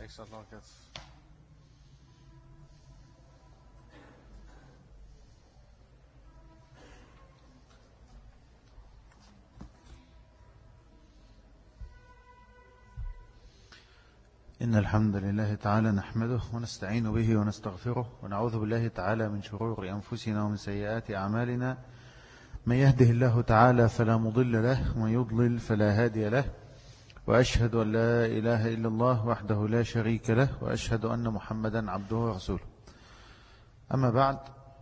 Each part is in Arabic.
أحسن الله كده. إن الحمد لله تعالى نحمده ونستعين به ونستغفره ونعوذ بالله تعالى من شرور أنفسنا ومن سيئات أعمالنا. من يهده الله تعالى فلا مضل له ومن يضلل فلا هادي له، وأشهد أن لا إله إلا الله وحده لا شريك له، وأشهد أن محمدا عبده ورسوله. أما بعد،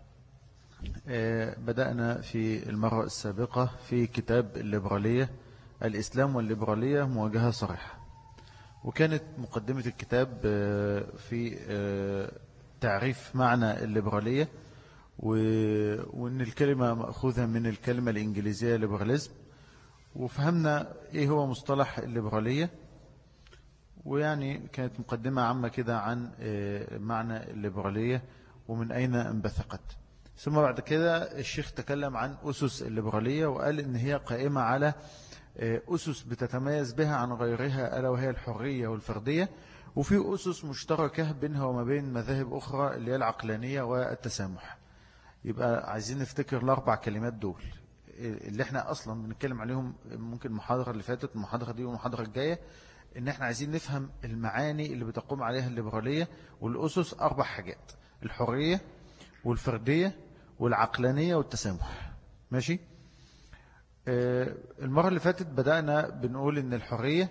بدأنا في المرة السابقة في كتاب الليبرالية، الإسلام والليبرالية مواجهة صريحة، وكانت مقدمة الكتاب في تعريف معنى الليبرالية، وأن الكلمة مأخوذة من الكلمة الإنجليزية ليبراليزم، وفهمنا إيه هو مصطلح الليبرالية، ويعني كانت مقدمة عامة كده عن معنى الليبرالية ومن أين انبثقت. ثم بعد كده الشيخ تكلم عن أسس الليبرالية وقال إن هي قائمة على أسس بتتميز بها عن غيرها، ألا وهي الحرية والفردية، وفي أسس مشتركة بينها وما بين مذاهب أخرى اللي هي العقلانية والتسامح. يبقى عايزين نفتكر الأربع كلمات دول اللي احنا أصلا بنتكلم عليهم، ممكن المحاضرة اللي فاتت، المحاضرة دي والمحاضرة الجاية، إن احنا عايزين نفهم المعاني اللي بتقوم عليها الليبرالية. والأسس أربع حاجات: الحرية والفردية والعقلانية والتسامح. ماشي؟ المرة اللي فاتت بدأنا بنقول إن الحرية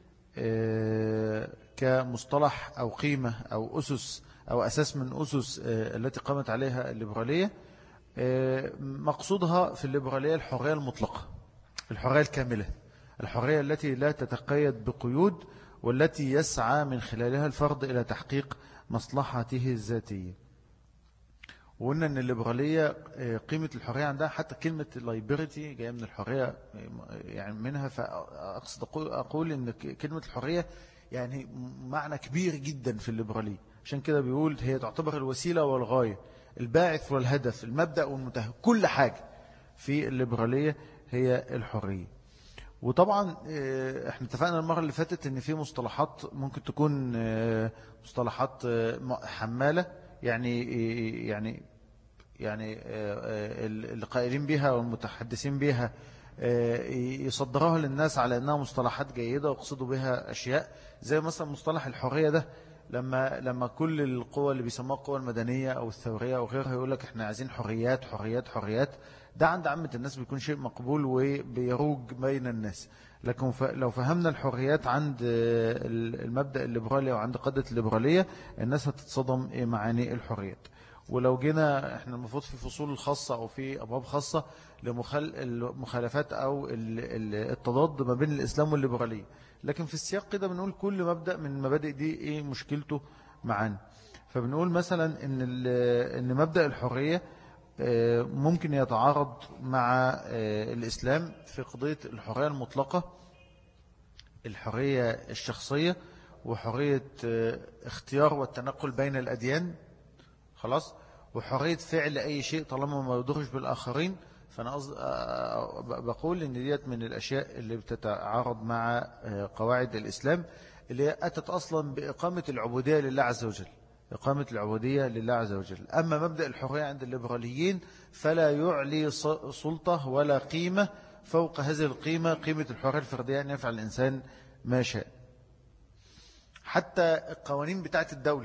كمصطلح أو قيمة أو أسس أو أساس من أسس التي قامت عليها الليبرالية، مقصودها في الليبرالية الحرية المطلقة، الحرية الكاملة، الحرية التي لا تتقيد بقيود، والتي يسعى من خلالها الفرد إلى تحقيق مصلحته الذاتية. وقلنا أن الليبرالية قيمة الحرية عندها، حتى كلمة لايبرتي جاية من الحرية يعني منها، فأقصد أقول أن كلمة الحرية يعني معنى كبير جدا في الليبرالية. عشان كده بيقول هي تعتبر الوسيلة والغاية، الباعث والهدف، المبدأ والمنتهى، كل حاجة في الليبرالية هي الحرية. وطبعا احنا اتفقنا المرة اللي فاتت ان في مصطلحات ممكن تكون مصطلحات حمالة، يعني اللي قائلين بها والمتحدثين بها يصدروها للناس على أنها مصطلحات جيدة ويقصدوا بها أشياء، زي مثلا مصطلح الحرية ده، لما كل القوى اللي بيسموها القوى المدنية أو الثورية أو غيرها يقول لك احنا عايزين حريات حريات حريات، ده عند عامة الناس بيكون شيء مقبول وبيروج بين الناس. لكن لو فهمنا الحريات عند المبدأ الليبرالي وعند قادة الليبرالية، الناس هتتصدم معاني الحريات. ولو جينا احنا المفروض في فصول الخاصة او في ابواب خاصة لمخالفات او التضاد ما بين الاسلام والليبرالية، لكن في السياق كده بنقول كل مبدأ من المبادئ دي ايه مشكلته معانا. فبنقول مثلا ان مبدأ الحرية ممكن يتعارض مع الاسلام في قضية الحرية المطلقة، الحرية الشخصية، وحرية اختيار والتنقل بين الأديان، خلاص، وحرية فعل أي شيء طالما ما يضرش بالآخرين. فأنا بقول إن ديت من الأشياء اللي بتتعارض مع قواعد الإسلام، اللي أتت أصلا بإقامة العبودية لله عز وجل، إقامة العبودية لله عز وجل. أما مبدأ الحرية عند الليبراليين فلا يعلي سلطة ولا قيمة فوق هذه القيمة، قيمة الحرية الفردية، أن يفعل الإنسان ما شاء. حتى القوانين بتاعت الدولة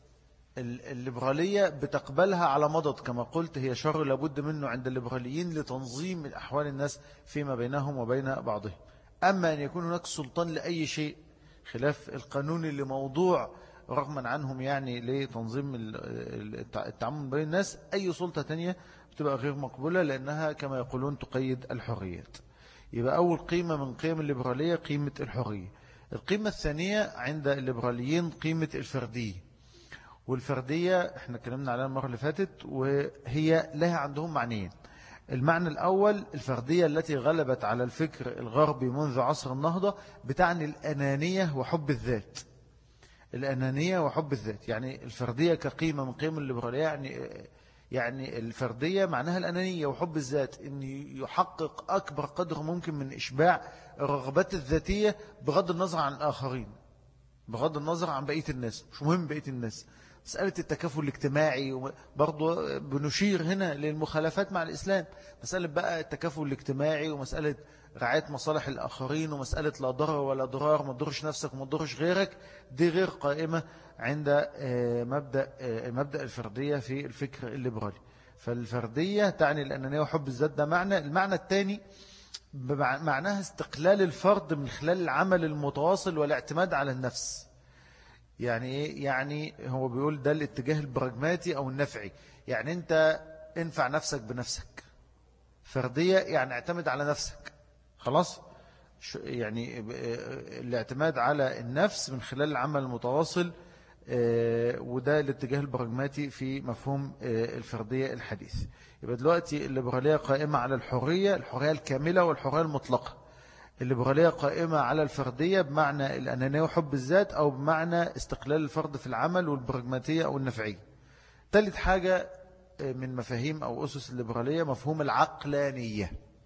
الليبرالية بتقبلها على مضض، كما قلت هي شر لابد منه عند الليبراليين لتنظيم أحوال الناس فيما بينهم وبين بعضهم. أما أن يكون هناك سلطان لأي شيء خلاف القانون اللي موضوع رغما عنهم يعني لتنظيم التعامل بين الناس، أي سلطة تانية بتبقى غير مقبولة، لأنها كما يقولون تقيد الحريات. يبقى أول قيمة من قيم الليبرالية قيمة الحرية. القيمة الثانية عند الليبراليين قيمة الفردية. والفردية احنا اتكلمنا عليها المرة اللي فاتت، وهي لها عندهم معنيين. المعنى الأول الفردية التي غلبت على الفكر الغربي منذ عصر النهضة، بتعني الأنانية وحب الذات. الأنانية وحب الذات، يعني الفردية كقيمة من قيم الليبرالية، يعني الفردية معناها الأنانية وحب الذات، أن يحقق أكبر قدر ممكن من إشباع الرغبات الذاتية بغض النظر عن الآخرين. بغض النظر عن بقية الناس، مش مهم بقية الناس. مسألة التكافل الاجتماعي برضو بنشير هنا للمخالفات مع الإسلام. مسألة بقى التكافل الاجتماعي ومسألة رعاية مصالح الآخرين ومسألة لا ضرر ولا ضرار، ما تضرش نفسك وما تضرش غيرك، دي غير قائمة عند مبدأ الفردية في الفكر الليبرالي. فالفردية تعني الأنانية وحب الذات، ده معنى. المعنى الثاني معناها استقلال الفرد من خلال العمل المتواصل والاعتماد على النفس. يعني إيه؟ يعني هو بيقول ده الاتجاه البراجماتي أو النفعي. يعني أنت انفع نفسك بنفسك. فردية يعني اعتمد على نفسك خلاص. يعني الاعتماد على النفس من خلال العمل المتواصل، وده الاتجاه البراجماتي في مفهوم الفردية الحديث. يبقى دلوقتي الليبرالية قائمة على الحرية الكاملة والحرية المطلقة. الليبرالية قائمة على الفردية بمعنى الأنانية وحب الذات، أو بمعنى استقلال الفرد في العمل، والبراجماتية أو النفعية. ثالث حاجة من مفاهيم أو أسس الليبرالية مفهوم العقلانية.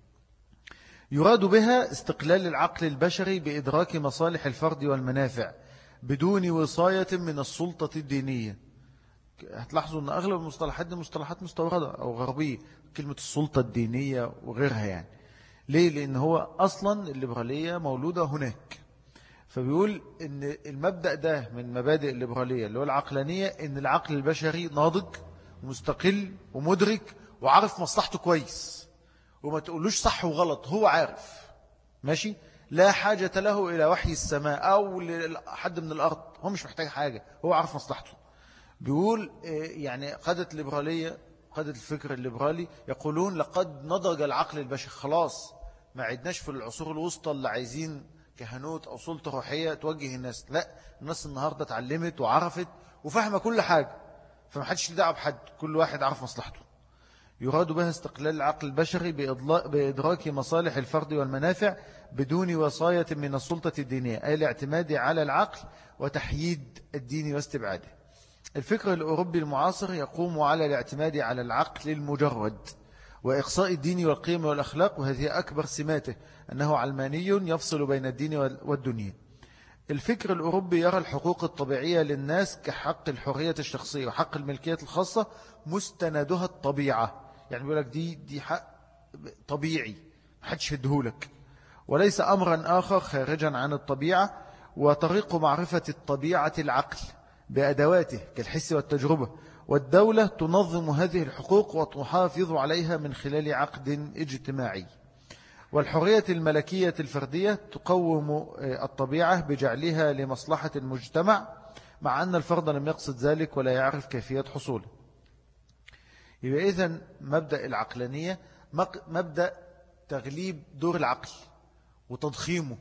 يراد بها استقلال العقل البشري بإدراك مصالح الفرد والمنافع بدون وصاية من السلطة الدينية. هتلاحظوا أن أغلب المصطلحات دي مصطلحات مستوردة أو غربية، كلمة السلطة الدينية وغيرها يعني. ليه؟ لأن هو أصلا الليبرالية مولودة هناك. فبيقول أن المبدأ ده من مبادئ الليبرالية اللي هو العقلانية، أن العقل البشري ناضج ومستقل ومدرك وعارف مصلحته كويس، وما تقولوش صح وغلط، هو عارف ماشي. لا حاجة له إلى وحي السماء أو لحد من الأرض، هو مش محتاج حاجة، هو عارف مصلحته. بيقول يعني قادة الليبرالية، قادة الفكر الليبرالي يقولون لقد نضج العقل البشري خلاص، ما عدناش في العصور الوسطى اللي عايزين كهنوت أو سلطة روحية توجه الناس. لا، الناس النهاردة اتعلمت وعرفت وفهمة كل حاجة، فما حدش يدعى بحد، كل واحد عارف مصلحته. يراد بها استقلال العقل البشري بإدراك مصالح الفرد والمنافع بدون وصاية من السلطة الدينية، أي الاعتماد على العقل وتحييد الدين واستبعاده. الفكر الأوروبي المعاصر يقوم على الاعتماد على العقل المجرد وإقصاء الدين والقيم والأخلاق، وهذه أكبر سماته أنه علماني يفصل بين الدين والدنيا. الفكر الأوروبي يرى الحقوق الطبيعية للناس كحق الحرية الشخصية وحق الملكية الخاصة مستندها الطبيعة. يعني بيقول لك دي حق طبيعي محدش يدهولك، وليس أمرا آخر خارجا عن الطبيعة. وطريق معرفة الطبيعة العقل بأدواته كالحس والتجربة، والدولة تنظم هذه الحقوق وتحافظ عليها من خلال عقد اجتماعي. والحرية الملكية الفردية تقوم الطبيعة بجعلها لمصلحة المجتمع، مع أن الفرد لم يقصد ذلك ولا يعرف كيفية حصوله. يبقى إذن مبدأ العقلانية مبدأ تغليب دور العقل وتضخيمه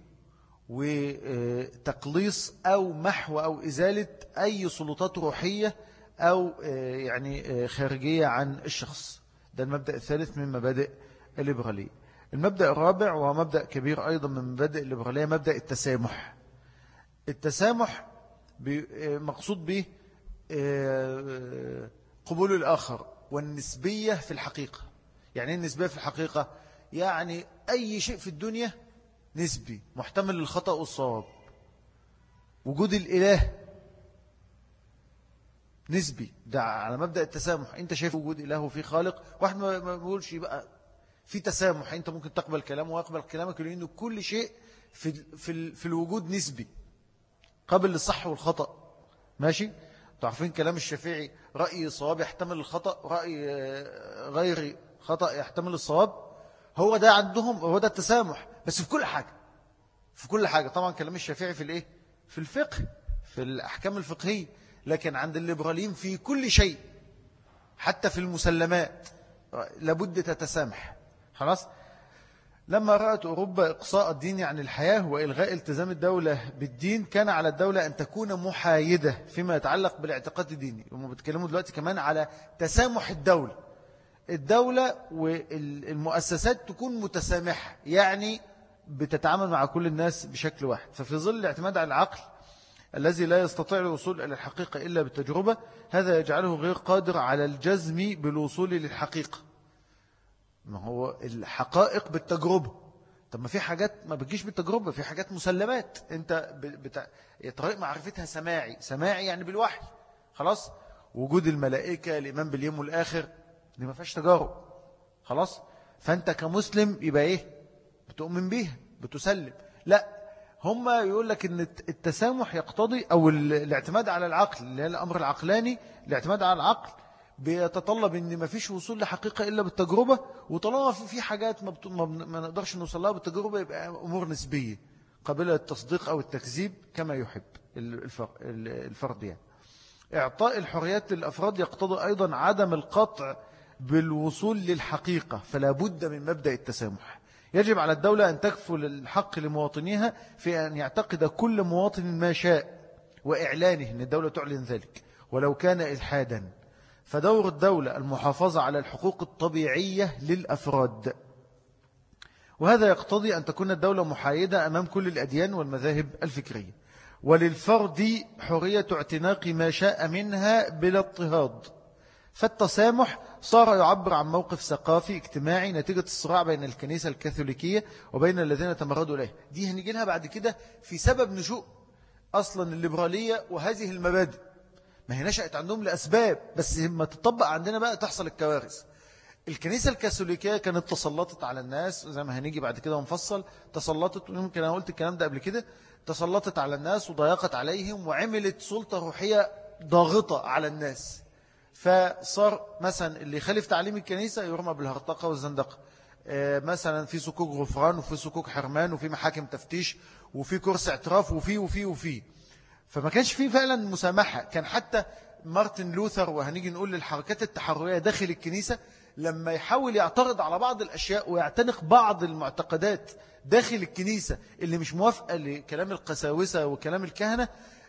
وتقليص أو محو أو إزالة أي سلطات روحية أو يعني خارجية عن الشخص. ده المبدأ الثالث من مبادئ الليبرالية. المبدأ الرابع وهو مبدأ كبير أيضا من مبادئ الليبرالية، مبدأ التسامح. التسامح مقصود به قبول الآخر والنسبية في الحقيقة. يعني ايه النسبية في الحقيقة؟ يعني أي شيء في الدنيا نسبي، محتمل للخطأ والصواب. وجود الإله نسبي، ده على مبدأ التسامح. انت شايف وجود إله وفي خالق، واحد ما بيقولش يبقى في تسامح. انت ممكن تقبل كلامه ويقبل كلامك، لأنه كل شيء في الوجود نسبي، قابل للصح والخطأ. ماشي؟ تعرفين كلام الشافعي، رأي صواب يحتمل الخطأ، رأي غير خطأ يحتمل الصواب. هو ده عندهم، هو ده التسامح، بس في كل حاجة. في كل حاجة. طبعا كلام الشافعي في الايه؟ في الفقه، في الأحكام الفقهية. لكن عند الليبراليين في كل شيء، حتى في المسلمات لابد تتسامح. خلاص. لما رأت أوروبا إقصاء الدين عن الحياة وإلغاء التزام الدولة بالدين، كان على الدولة أن تكون محايدة فيما يتعلق بالاعتقاد الديني. هم بيتكلموا دلوقتي كمان على تسامح الدولة والمؤسسات تكون متسامحة، يعني بتتعامل مع كل الناس بشكل واحد. ففي ظل الاعتماد على العقل الذي لا يستطيع الوصول إلى الحقيقة إلا بالتجربة، هذا يجعله غير قادر على الجزم بالوصول للحقيقة. ما هو الحقائق بالتجربة. طب ما في حاجات ما بتجيش بالتجربة، في حاجات مسلمات انت طريق معرفتها سماعي يعني بالوحي. خلاص. وجود الملائكة، الإيمان باليوم والآخر، دي ما فيهاش تجارب. خلاص. فأنت كمسلم يبقى إيه؟ بتؤمن بيها، بتسلم. لا، هم يقول لك إن التسامح يقتضي، أو الاعتماد على العقل، اللي هي الأمر العقلاني، الاعتماد على العقل بيتطلب إن ما فيش وصول لحقيقة إلا بالتجربة، وطالما في حاجات ما نقدرش نوصل لها بالتجربة، يبقى أمور نسبية قابلة للتصديق أو التكذيب كما يحب الفرد يعني. إعطاء الحريات للأفراد يقتضي أيضا عدم القطع بالوصول للحقيقة، فلا بد من مبدأ التسامح. يجب على الدولة أن تكفل الحق لمواطنيها في أن يعتقد كل مواطن ما شاء، وإعلانه أن الدولة تعلن ذلك ولو كان إلحادا. فدور الدولة المحافظة على الحقوق الطبيعية للأفراد، وهذا يقتضي أن تكون الدولة محايدة أمام كل الأديان والمذاهب الفكرية، وللفرد حرية اعتناق ما شاء منها بلا اضطهاد. فالتسامح صار يعبر عن موقف ثقافي اجتماعي نتيجة الصراع بين الكنيسة الكاثوليكية وبين الذين تمردوا إليه. دي هنيجي لها بعد كده في سبب نشوء أصلا الليبرالية وهذه المبادئ. ما هي نشأت عندهم لأسباب، بس لما تطبق عندنا بقى تحصل الكوارث. الكنيسة الكاثوليكية كانت تسلطت على الناس، زي ما هنيجي بعد كده ونفصل، تسلطت، ويمكن أنا قلت الكلام ده قبل كده، تسلطت على الناس وضايقت عليهم وعملت سلطة روحية ضاغطة على الناس. فصار مثلا اللي يخالف تعليم الكنيسة يرمى بالهرطقة والزندقة. مثلا في سكوك غفران، وفي سكوك حرمان، وفي محاكم تفتيش، وفي كرسي اعتراف، وفي. فما كانش فيه فعلا مسامحة. كان حتى مارتن لوثر، وهنيجي نقول للحركات التحررية داخل الكنيسة، لما يحاول يعترض على بعض الأشياء ويعتنق بعض المعتقدات داخل الكنيسة اللي مش موافقة لكلام القساوسة وكلام الكهنة،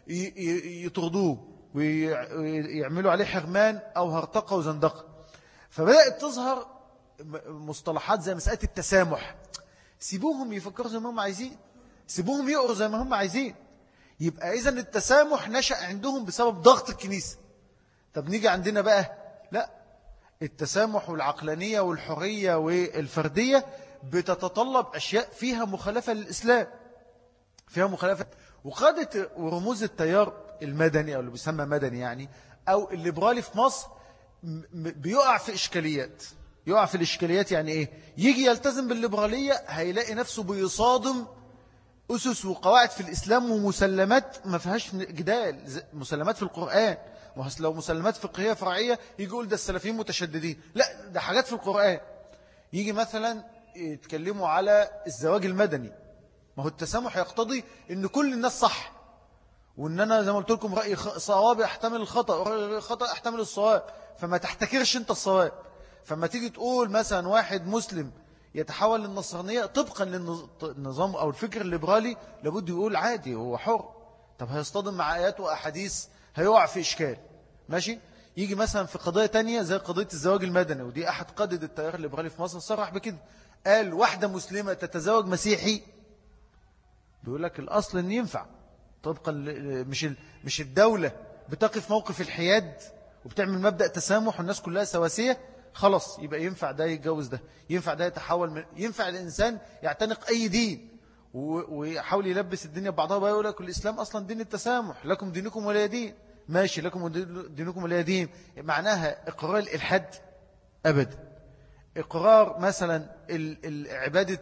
يطردوه ويعملوا عليه حرمان أو هرطقة وزندقة. فبدأت تظهر مصطلحات زي مسألة التسامح. سيبوهم يفكروا زي ما هم عايزين، سيبوهم يقروا زي ما هم عايزين. يبقى إذن التسامح نشأ عندهم بسبب ضغط الكنيسة. طب نيجي عندنا بقى، لا، التسامح والعقلانية والحرية والفردية بتتطلب أشياء فيها مخالفة للإسلام، فيها مخالفة. وقادة ورموز التيار المدني، أو اللي بيسمى مدني يعني، أو الليبرالي في مصر، بيقع في إشكاليات. يقع في الإشكاليات يعني إيه؟ يجي يلتزم بالليبرالية هيلاقي نفسه بيصادم أسس وقواعد في الإسلام ومسلمات ما فيهاش جدال، مسلمات في القرآن. لو مسلمات فقهية فرعية يجي يقول ده السلفيين متشددين، لا، ده حاجات في القرآن. يجي مثلا يتكلموا على الزواج المدني، ما هو التسامح يقتضي ان كل الناس صح، وان انا زي ما قلت لكم رأي صواب احتمل الخطأ، ورأي خطأ احتمل الصواب، فما تحتكرش انت الصواب. فما تيجي تقول مثلا واحد مسلم يتحول للنصرانية طبقا للنظام أو الفكر الليبرالي، لابد يقول عادي، هو حر. طب هيصطدم مع آيات وأحاديث، هيقع في إشكال. ماشي. يجي مثلا في قضية تانية زي قضية الزواج المدني، ودي أحد قادة التيار الليبرالي في مصر صرح بكده، قال واحدة مسلمة تتزوج مسيحي، بيقول لك الأصل أن ينفع طبقا مش الدولة بتقف موقف الحياد وبتعمل مبدأ تسامح والناس كلها سواسية، خلاص يبقى ينفع ده يتجوز ده، ينفع ده يتحول ينفع الإنسان يعتنق أي دين ويحاول يلبس الدنيا ببعضها بقى، يقول لك الإسلام أصلا دين التسامح، لكم دينكم ولا دين. ماشي، لكم دينكم ولا دين، معناها إقرار الإلحاد أبدا. إقرار مثلا عبادة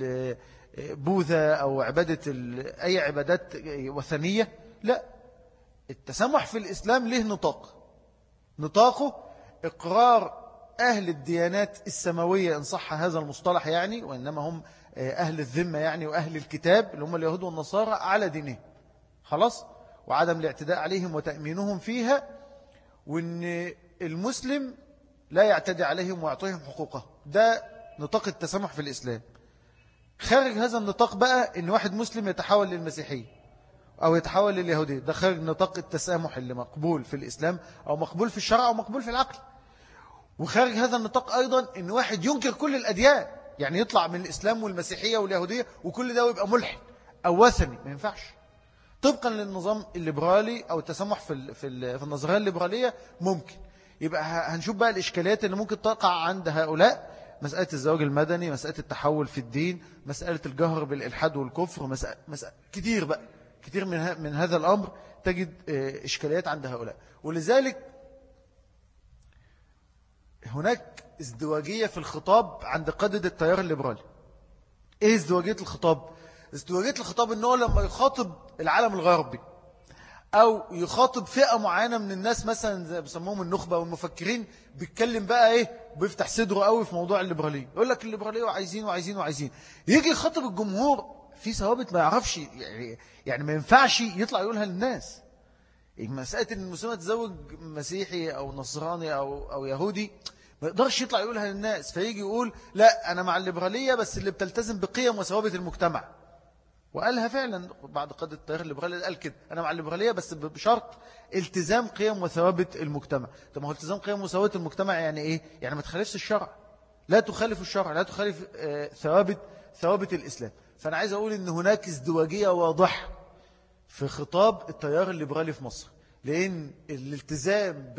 بوذا أو عبادة أي عبادات وثنية، لا. التسامح في الإسلام له نطاقه إقرار أهل الديانات السماوية إن صح هذا المصطلح يعني، وإنما هم أهل الذمة يعني، وأهل الكتاب اللي هم اليهود والنصارى على دينهم، خلاص، وعدم الاعتداء عليهم وتأمينهم فيها، وإن المسلم لا يعتدي عليهم ويعطيهم حقوقهم. ده نطاق التسامح في الإسلام. خارج هذا النطاق بقى إن واحد مسلم يتحول للمسيحية أو يتحول لليهودية، ده خارج نطاق التسامح اللي مقبول في الإسلام أو مقبول في الشرع أو مقبول في العقل. وخارج هذا النطاق أيضا إن واحد ينكر كل الأديان، يعني يطلع من الإسلام والمسيحية واليهودية وكل ده ويبقى ملحد أو وثني، ما ينفعش طبقا للنظام الليبرالي أو التسامح في النظرية الليبرالية. ممكن يبقى هنشوف بقى الإشكاليات اللي ممكن تقع عند هؤلاء مسألة الزواج المدني، مسألة التحول في الدين، مسألة الجهر بالإلحاد والكفر، مسألة كتير بقى، كتير من هذا الأمر تجد إشكاليات عند هؤلاء. ولذلك هناك ازدواجية في الخطاب عند قادة التيار الليبرالي. ايه ازدواجية الخطاب؟ ازدواجية الخطاب انه لما يخاطب العالم الغربي او يخاطب فئة معينة من الناس، مثلا زي بيسموهم النخبة والمفكرين، بيتكلم بقى ايه، بيفتح صدره قوي في موضوع الليبرالية، يقول لك الليبرالية وعايزين. يجي يخاطب الجمهور في ثوابت ما يعرفش، يعني ما ينفعش يطلع يقولها للناس. مسألة ان المسلمة تزوج مسيحي او نصراني او يهودي ما يقدرش يطلع يقولها للناس، فيجي يقول لا أنا مع الليبرالية بس اللي بتلتزم بقيم وثوابت المجتمع. وقالها فعلا بعد قادة التيار الليبرالي، قال كده أنا مع الليبرالية بس بشرط التزام قيم وثوابت المجتمع. طب ما هو التزام قيم وثوابت المجتمع يعني إيه؟ يعني ما تخالفش الشرع، لا تخالف الشرع، لا تخالف ثوابت الإسلام. فأنا عايز أقول إن هناك ازدواجية واضحة في خطاب التيار الليبرالي في مصر، لأن الالتزام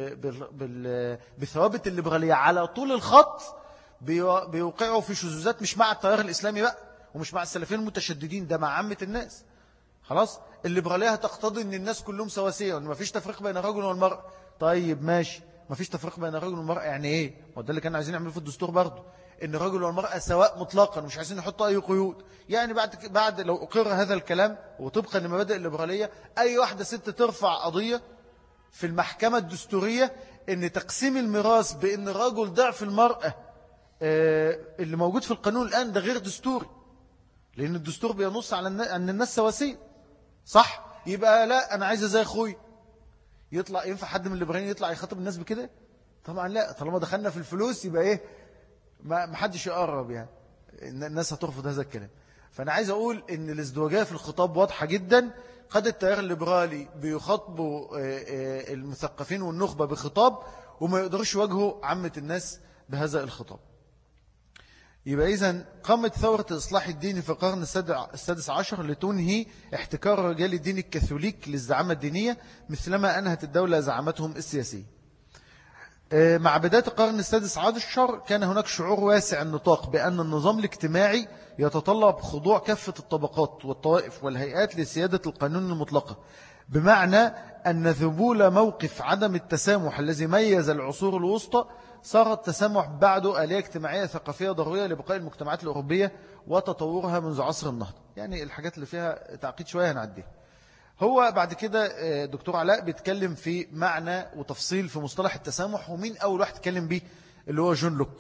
بثوابت الليبرالية على طول الخط بيوقعوا في شذوذات، مش مع التيار الإسلامي بقى ومش مع السلفيين المتشددين، ده مع عامة الناس. خلاص الليبرالية هتقتضي ان الناس كلهم سواسية وان ما فيش تفريق بين الرجل والمرأة. طيب ماشي، ما فيش تفريق بين الرجل والمرأة يعني ايه؟ وده اللي كانوا عايزين يعملوه في الدستور برضه، ان الرجل والمرأة سواء مطلقا ومش عايزين يحطوا اي قيود. يعني بعد لو اقر هذا الكلام وطبقا لمبادئ الليبرالية، اي واحدة ست ترفع قضية في المحكمة الدستورية ان تقسيم الميراث بان الرجل ضعف المرأة اللي موجود في القانون الآن ده غير دستوري، لأن الدستور بينص على أن الناس سواسية، صح؟ يبقى لا أنا عايزة زي أخوي. يطلع ينفع حد من الليبراليين يطلع يخاطب الناس بكده؟ طبعا لا، طالما دخلنا في الفلوس يبقى إيه، ما حدش يقرب، يعني الناس هترفض هذا الكلام. فأنا عايز أقول إن الازدواجية في الخطاب واضحة جدا. قد التيار الليبرالي بيخاطبوا المثقفين والنخبة بخطاب وما يقدرش يواجهوا عامة الناس بهذا الخطاب. يبقى إذن قامت ثورة الإصلاح الديني في القرن السادس عشر لتنهي احتكار رجال الدين الكاثوليك للزعامة الدينية مثلما أنهت الدولة زعامتهم السياسية. مع بداية القرن السادس عشر كان هناك شعور واسع النطاق بأن النظام الاجتماعي يتطلب خضوع كافة الطبقات والطوائف والهيئات لسيادة القانون المطلقة، بمعنى أن ذبول موقف عدم التسامح الذي ميز العصور الوسطى صار التسامح بعده آلية اجتماعية ثقافية ضرورية لبقاء المجتمعات الأوروبية وتطورها منذ عصر النهضة. يعني الحاجات اللي فيها تعقيد شوية هنعديها. هو بعد كده دكتور علاء بيتكلم في معنى وتفصيل في مصطلح التسامح، ومين أول واحد تكلم به اللي هو جون لوك.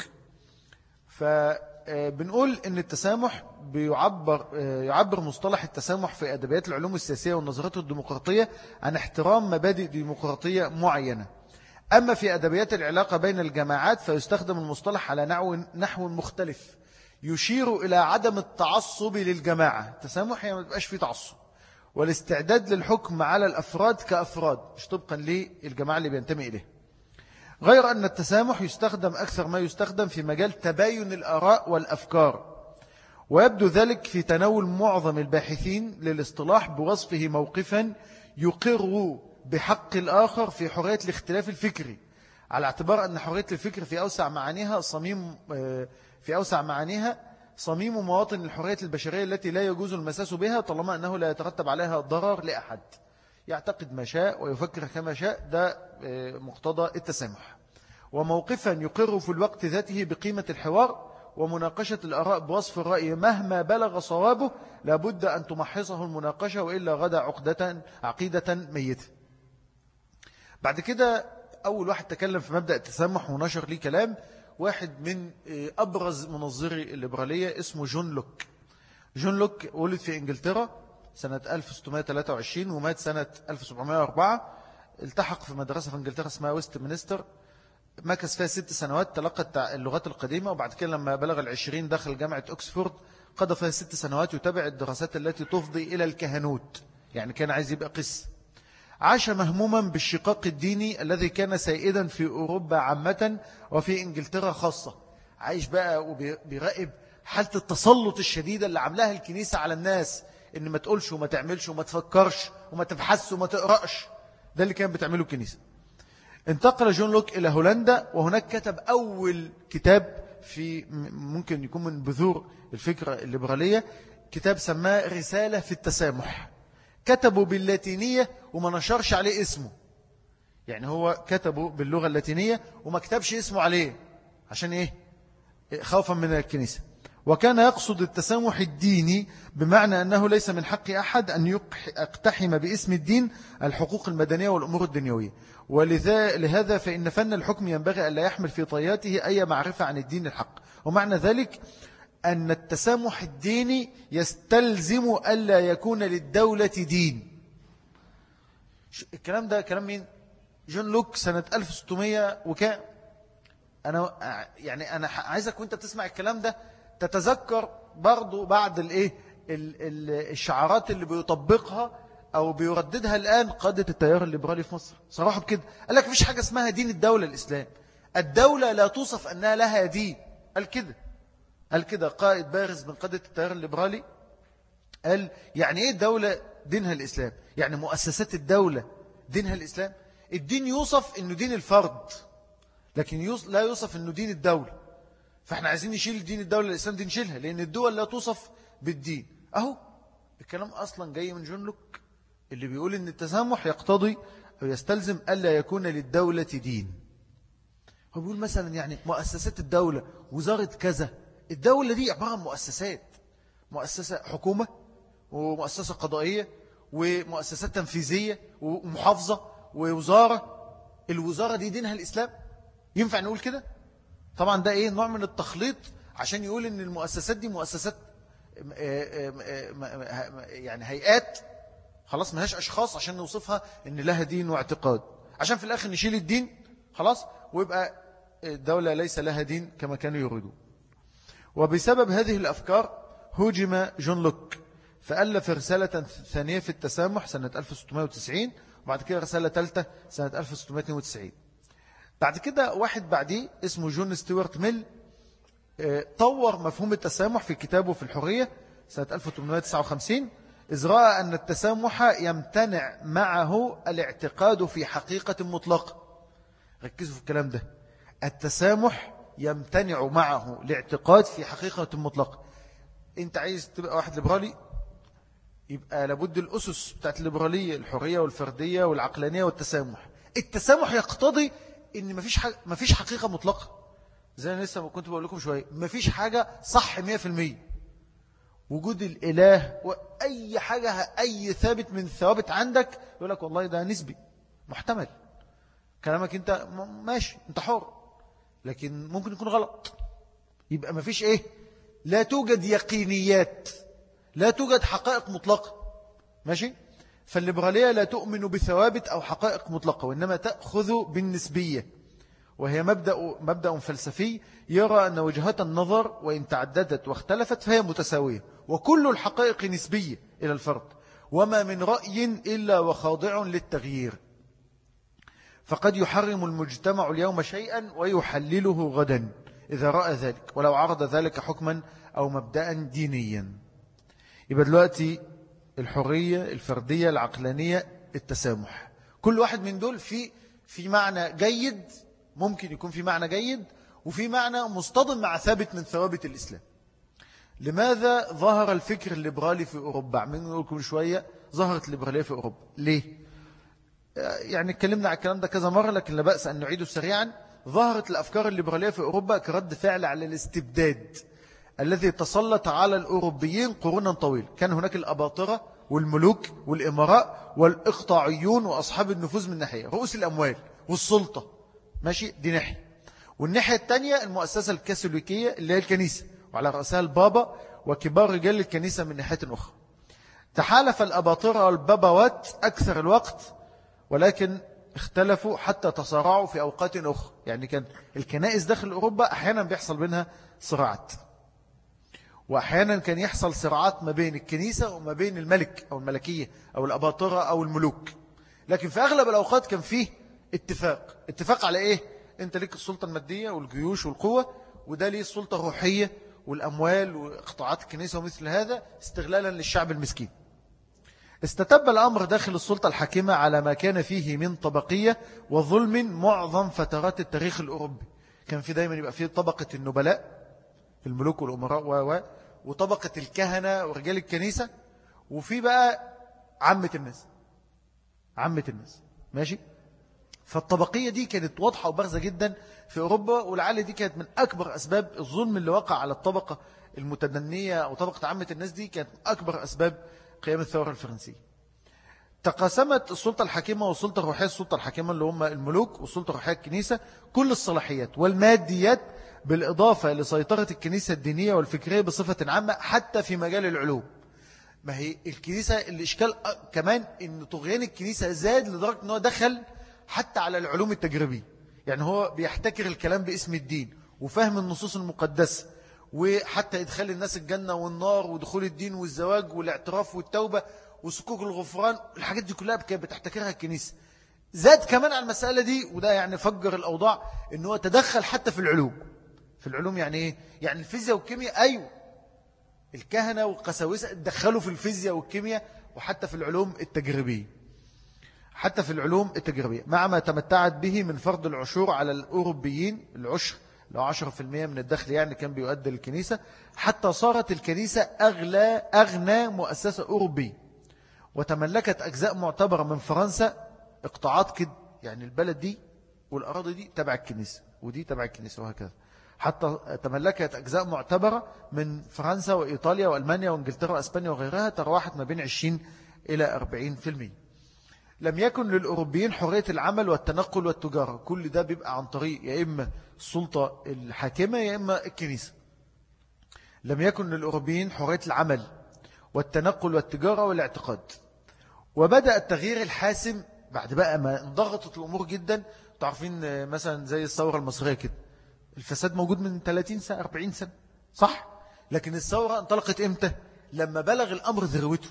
فبنقول إن التسامح يعبر مصطلح التسامح في أدبيات العلوم السياسية والنظريات الديمقراطية عن احترام مبادئ ديمقراطية معينة. أما في أدبيات العلاقة بين الجماعات فيستخدم المصطلح على نحو مختلف يشير إلى عدم التعصب للجماعة. التسامح يعني ما يبقاش فيه تعصب، والاستعداد للحكم على الأفراد كأفراد مش طبقا للجماعة اللي بينتمي إليه. غير أن التسامح يستخدم أكثر ما يستخدم في مجال تباين الآراء والأفكار، ويبدو ذلك في تناول معظم الباحثين للاصطلاح بوصفه موقفا يقر بحق الآخر في حرية الاختلاف الفكري، على اعتبار أن حرية الفكر في أوسع معانيها صميم مواطن الحرية البشرية التي لا يجوز المساس بها طالما أنه لا يترتب عليها ضرر لأحد. يعتقد ما شاء ويفكر كما شاء، ده مقتضى التسامح. وموقفا يقر في الوقت ذاته بقيمة الحوار ومناقشة الآراء بوصف الرأي مهما بلغ صوابه، لابد أن تمحصه المناقشة وإلا غدا عقيدة ميتة. بعد كده أول واحد تكلم في مبدأ التسامح ونشر ليه كلام واحد من أبرز منظري الليبرالية اسمه جون لوك. جون لوك ولد في إنجلترا سنة 1623 ومات سنة 1704. التحق في مدرسة في إنجلترا اسمها ويست مينستر، مكث فيها 6 سنوات، تلقى اللغات القديمة، وبعد كده لما بلغ 20 دخل جامعة أكسفورد، قضى فيها 6 سنوات يتابع الدراسات التي تفضي إلى الكهنوت، يعني كان عايز يبقى قس. عاش مهموما بالشقاق الديني الذي كان سائدا في أوروبا عامة وفي إنجلترا خاصة. عايش بقى وبيراقب حالة التسلط الشديدة اللي عملها الكنيسة على الناس، إن ما تقولش وما تعملش وما تفكرش وما تبحثش وما تقرأش. ده اللي كان بتعمله الكنيسة. انتقل جون لوك إلى هولندا، وهناك كتب أول كتاب ممكن يكون من بذور الفكرة الليبرالية، كتاب سماه رسالة في التسامح، كتبه باللاتينية وما نشرش عليه اسمه. يعني هو كتبه باللغة اللاتينية وما كتبش اسمه عليه، عشان إيه؟ خوفا من الكنيسة. وكان يقصد التسامح الديني، بمعنى أنه ليس من حق أحد أن يقتحم باسم الدين الحقوق المدنية والأمور الدنيوية. ولهذا فإن فن الحكم ينبغي ألا يحمل في طياته أي معرفة عن الدين الحق. ومعنى ذلك أن التسامح الديني يستلزم ألا يكون للدولة دين. الكلام ده كلام مين؟ جون لوك سنة 1600 وكام. أنا عايزك وانت بتسمع الكلام ده تتذكر برضو بعض الشعارات اللي بيطبقها أو بيرددها الآن قادة التيار الليبرالي في مصر. صراحة بكده قال لك مفيش حاجة اسمها دين الدولة الإسلام، الدولة لا توصف أنها لها دين. قال كده قائد بارز من قادة التيار الليبرالي، قال يعني إيه الدولة دينها الإسلام؟ يعني مؤسسات الدولة دينها الإسلام. الدين يوصف أنه دين الفرد، لكن لا يوصف أنه دين الدولة. فإحنا عايزين نشيل دين الدولة الإسلام دي، نشيلها، لأن الدول لا توصف بالدين. أهو الكلام أصلا جاي من جون لوك اللي بيقول أن التسامح يقتضي أو يستلزم ألا يكون للدولة دين. هو بيقول مثلا يعني مؤسسات الدولة، وزارة كذا. الدولة دي عبارة عن مؤسسات، مؤسسة حكومة ومؤسسة قضائية ومؤسسات تنفيذية ومحافظة ووزارة. الوزارة دي دينها الإسلام؟ ينفع نقول كده؟ طبعا ده نوع من التخليط عشان يقول ان المؤسسات دي مؤسسات يعني هيئات، خلاص ملهاش أشخاص عشان نوصفها ان لها دين واعتقاد، عشان في الآخر نشيل الدين خلاص ويبقى الدولة ليس لها دين كما كانوا يريدون. وبسبب هذه الأفكار هوجم جون لوك، فألف رسالة ثانية في التسامح سنة 1690، وبعد كده رسالة ثالثة سنة 1692. بعد كده واحد بعديه اسمه جون ستيوارت ميل طور مفهوم التسامح في كتابه في الحرية سنة 1859، إذ رأى أن التسامح يمتنع معه الاعتقاد في حقيقة مطلقة. ركزوا في الكلام ده، التسامح يمتنع معه الاعتقاد في حقيقة مطلقة. انت عايز تبقى واحد ليبرالي، يبقى لابد الأسس بتاعت الليبرالية الحرية والفردية والعقلانية والتسامح. التسامح يقتضي ان مفيش حقيقة مطلقة، زي أنا لسه كنت بقول لكم شوية، مفيش حاجة صح 100%. وجود الإله وأي حاجة، أي ثابت من ثوابت عندك يقول لك والله ده نسبي محتمل، كلامك انت ماشي انت حر، لكن ممكن يكون غلط. يبقى مفيش لا توجد يقينيات، لا توجد حقائق مطلقة. ماشي. فالليبرالية لا تؤمن بثوابت أو حقائق مطلقة، وإنما تأخذ بالنسبية، وهي مبدأ فلسفي يرى أن وجهات النظر وإن تعددت واختلفت فهي متساوية، وكل الحقائق نسبية إلى الفرد، وما من رأي إلا وخاضع للتغيير. فقد يحرم المجتمع اليوم شيئا ويحلله غدا إذا رأى ذلك، ولو عرض ذلك حكما أو مبدأ دينيا. يبقى دلوقتي الحرية الفردية العقلانية التسامح، كل واحد من دول في معنى جيد، ممكن يكون في معنى جيد وفي معنى مصطدم مع ثابت من ثوابت الإسلام. لماذا ظهر الفكر الليبرالي في أوروبا؟ عمين نقول لكم شوية ظهرت الليبرالية في أوروبا ليه؟ يعني اتكلمنا على الكلام ده كذا مرة، لكن لا بأس أن نعيده سريعا. ظهرت الأفكار الليبرالية في أوروبا كرد فعل على الاستبداد الذي تسلط على الأوروبيين قرونا طويلة. كان هناك الأباطرة والملوك والإمراء والإقطاعيون وأصحاب النفوذ من ناحية، رؤوس الأموال والسلطة، ماشي، دي ناحية. والناحية الثانية المؤسسة الكاثوليكية اللي هي الكنيسة، وعلى رأسها البابا وكبار رجال الكنيسة من ناحية أخرى. تحالف الأباطرة والبابوات أكثر الوقت، ولكن اختلفوا حتى تصارعوا في أوقات أخرى. يعني كان الكنائس داخل أوروبا أحيانا بيحصل بينها صراعات، وأحيانا كان يحصل صراعات ما بين الكنيسة وما بين الملك أو الملكية أو الأباطرة أو الملوك. لكن في أغلب الأوقات كان فيه اتفاق على أنت ليك السلطة المادية والجيوش والقوة، وده ليه السلطة الروحية والأموال وقطاعات الكنيسة ومثل هذا استغلالا للشعب المسكين. استتب الأمر داخل السلطة الحاكمة على ما كان فيه من طبقية وظلم معظم فترات التاريخ الأوروبي. كان في دايما يبقى فيه طبقة النبلاء الملوك والأمراء وطبقة الكهنة ورجال الكنيسة، وفي بقى عامة الناس ماشي. فالطبقية دي كانت واضحة وبارزة جدا في أوروبا، ولعل دي كانت من أكبر أسباب الظلم اللي وقع على الطبقة المتدنية أو طبقة عامة الناس. دي كانت أكبر أسباب قيام الثورة الفرنسية. تقاسمت السلطة الحاكمة والسلطة الروحية. السلطة الحاكمة اللي هم الملوك، والسلطة الروحية الكنيسة، كل الصلاحيات والماديات، بالإضافة لسيطرة الكنيسة الدينية والفكرية بصفة عامة حتى في مجال العلوم. ما هي الكنيسة الإشكال كمان إن طغيان الكنيسة زاد لدرجة أنه دخل حتى على العلوم التجريبية. يعني هو بيحتكر الكلام باسم الدين وفهم النصوص المقدسة، وحتى إدخال الناس الجنة والنار ودخول الدين والزواج والاعتراف والتوبة وسكوك الغفران. الحاجات دي كلها كانت بتحتكرها الكنيسة. زاد كمان على المسألة دي، وده يعني فجر الأوضاع، أنه تدخل حتى في العلوم. في العلوم يعني إيه؟ يعني الفيزياء والكيمياء. أيوة، الكهنة والقساوسة دخلوا في الفيزياء والكيمياء، وحتى في العلوم التجريبية. مع ما تمتعت به من فرض العشور على الأوروبيين. العشر لو 10% من الدخل يعني كان بيؤدي للكنيسة، حتى صارت الكنيسة أغنى مؤسسة أوروبية، وتملكت أجزاء معتبرة من فرنسا. اقطاعات كده، يعني البلد دي والأراضي دي تبع الكنيسة ودي تبع الكنيسة وهكذا. حتى تملكت أجزاء معتبرة من فرنسا وإيطاليا وألمانيا وإنجلترا وأسبانيا وغيرها، تراوحت ما بين 20 إلى 40%. لم يكن للأوروبيين حرية العمل والتنقل والتجارة. كل ده بيبقى عن طريق يا إما السلطة الحاكمة يا إما الكنيسة. لم يكن للأوروبيين حرية العمل والتنقل والتجارة والاعتقاد. وبدأ التغيير الحاسم بعد بقى ما انضغطت الأمور جدا. تعرفين مثلا زي الثورة المصرية كده، الفساد موجود من 30 سنة 40 سنة صح؟ لكن الثورة انطلقت إمتى؟ لما بلغ الأمر ذروته.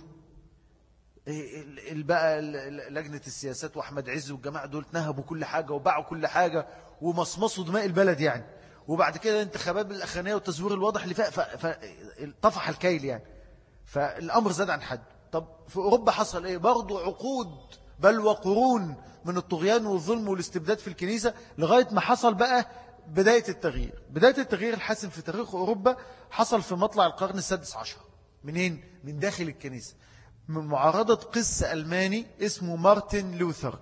بقى لجنة السياسات وأحمد عز والجماعة دول نهبوا كل حاجة وباعوا كل حاجة ومصمصوا دماء البلد يعني. وبعد كده الانتخابات الأخرانية والتزوير الواضح اللي فطفح الكيل يعني. فالأمر زاد عن حد. طب في أوروبا حصل إيه؟ برضو عقود بل وقرون من الطغيان والظلم والاستبداد في الكنيسة، لغاية ما حصل بقى بداية التغيير الحاسم في تاريخ أوروبا. حصل في مطلع القرن السادس عشر. منين؟ من داخل الكنيسة، من معارضة قس ألماني اسمه مارتن لوثر.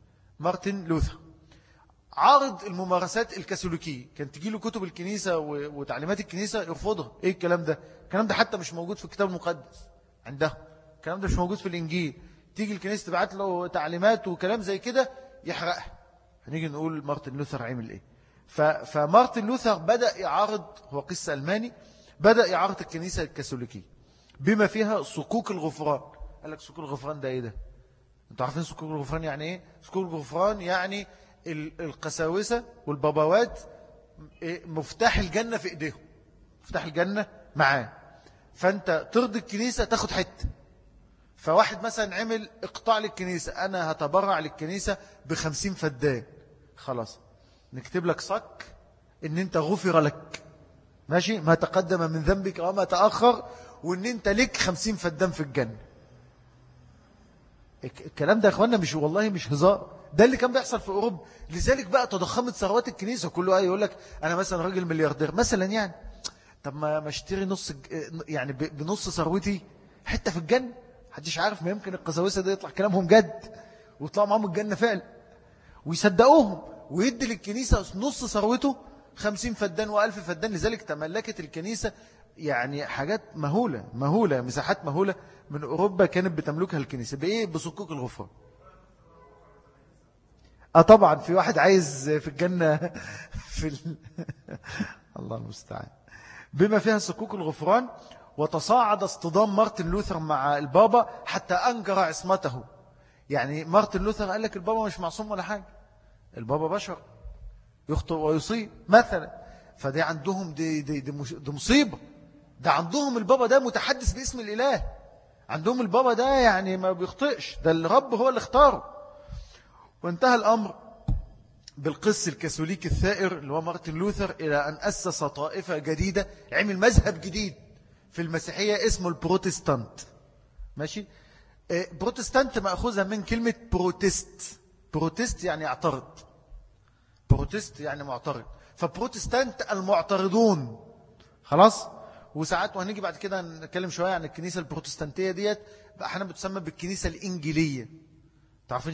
عارض الممارسات الكاثوليكية. كانت تجي له كتب الكنيسة وتعليمات الكنيسة يرفضها. ايه الكلام ده حتى مش موجود في الكتاب المقدس عنده. الكلام ده مش موجود في الإنجيل. تيجي الكنيسة تبعت له تعليمات وكلام زي كده يحرقها. هنيجي نقول مارتن لوثر عمل ايه. فمارتن لوثر بدأ يعارض، هو قس ألماني، بدأ يعارض الكنيسة الكاثوليكية بما فيها صكوك الغفران. قال لك صكوك الغفران ده ايه ده؟ انتوا عارفين صكوك الغفران يعني ايه؟ صكوك الغفران يعني القساوسة والبابوات مفتاح الجنة في ايديهم، مفتاح الجنة معاه. فانت ترضي الكنيسة تاخد حتة. فواحد مثلا عمل اقطاع للكنيسة، انا هتبرع للكنيسة ب50 فدان، خلاص نكتب لك صك ان انت غفر لك، ماشي، ما تقدم من ذنبك وما تأخر، وان انت لك 50 فدان في الجنة. الكلام ده يا اخوانا مش والله مش هزار، ده اللي كان بيحصل في أوروبا. لذلك بقى تضخمت ثروات الكنيسة. كله يقول لك أنا مثلا راجل ملياردير مثلا يعني، طب ما اشتري نص يعني بنص ثروتي حتة في الجنة. محدش عارف، ما يمكن القساوسة ده يطلع كلامهم جد ويطلعوا معهم الجنة فعلا ويصدقوهم، ويدي للكنيسة نص ثروته 50 فدان و1000 فدان. لذلك تملكت الكنيسة يعني حاجات مهولة، مساحات مهولة من أوروبا كانت بتملكها الكنيسة. بإيه؟ بصكوك الغفران. طبعا في واحد عايز في الجنة الله المستعان. بما فيها صكوك الغفران. وتصاعد اصطدام مارتن لوثر مع البابا حتى أنكر عصمته. يعني مارتن لوثر قال لك البابا مش معصوم ولا حاجة، البابا بشر يخطئ ويصيب مثلا. فدي عندهم دي مصيبة. ده عندهم البابا ده متحدث باسم الإله، عندهم البابا ده يعني ما بيخطئش، ده الرب هو اللي اختاره. وانتهى الأمر بالقس الكاثوليكي الثائر اللي هو مارتن لوثر إلى أن أسس طائفة جديدة، عمل مذهب جديد في المسيحية اسمه البروتستانت. ماشي. بروتستانت مأخوذة من كلمة بروتست يعني اعترض، بروتست يعني معترض، فبروتستانت المعترضون. خلاص. وساعات وهنيجي بعد كده نتكلم شوية عن الكنيسة البروتستانتية ديت، أحيانا بتسمى بالكنيسة الإنجيلية. تعرفين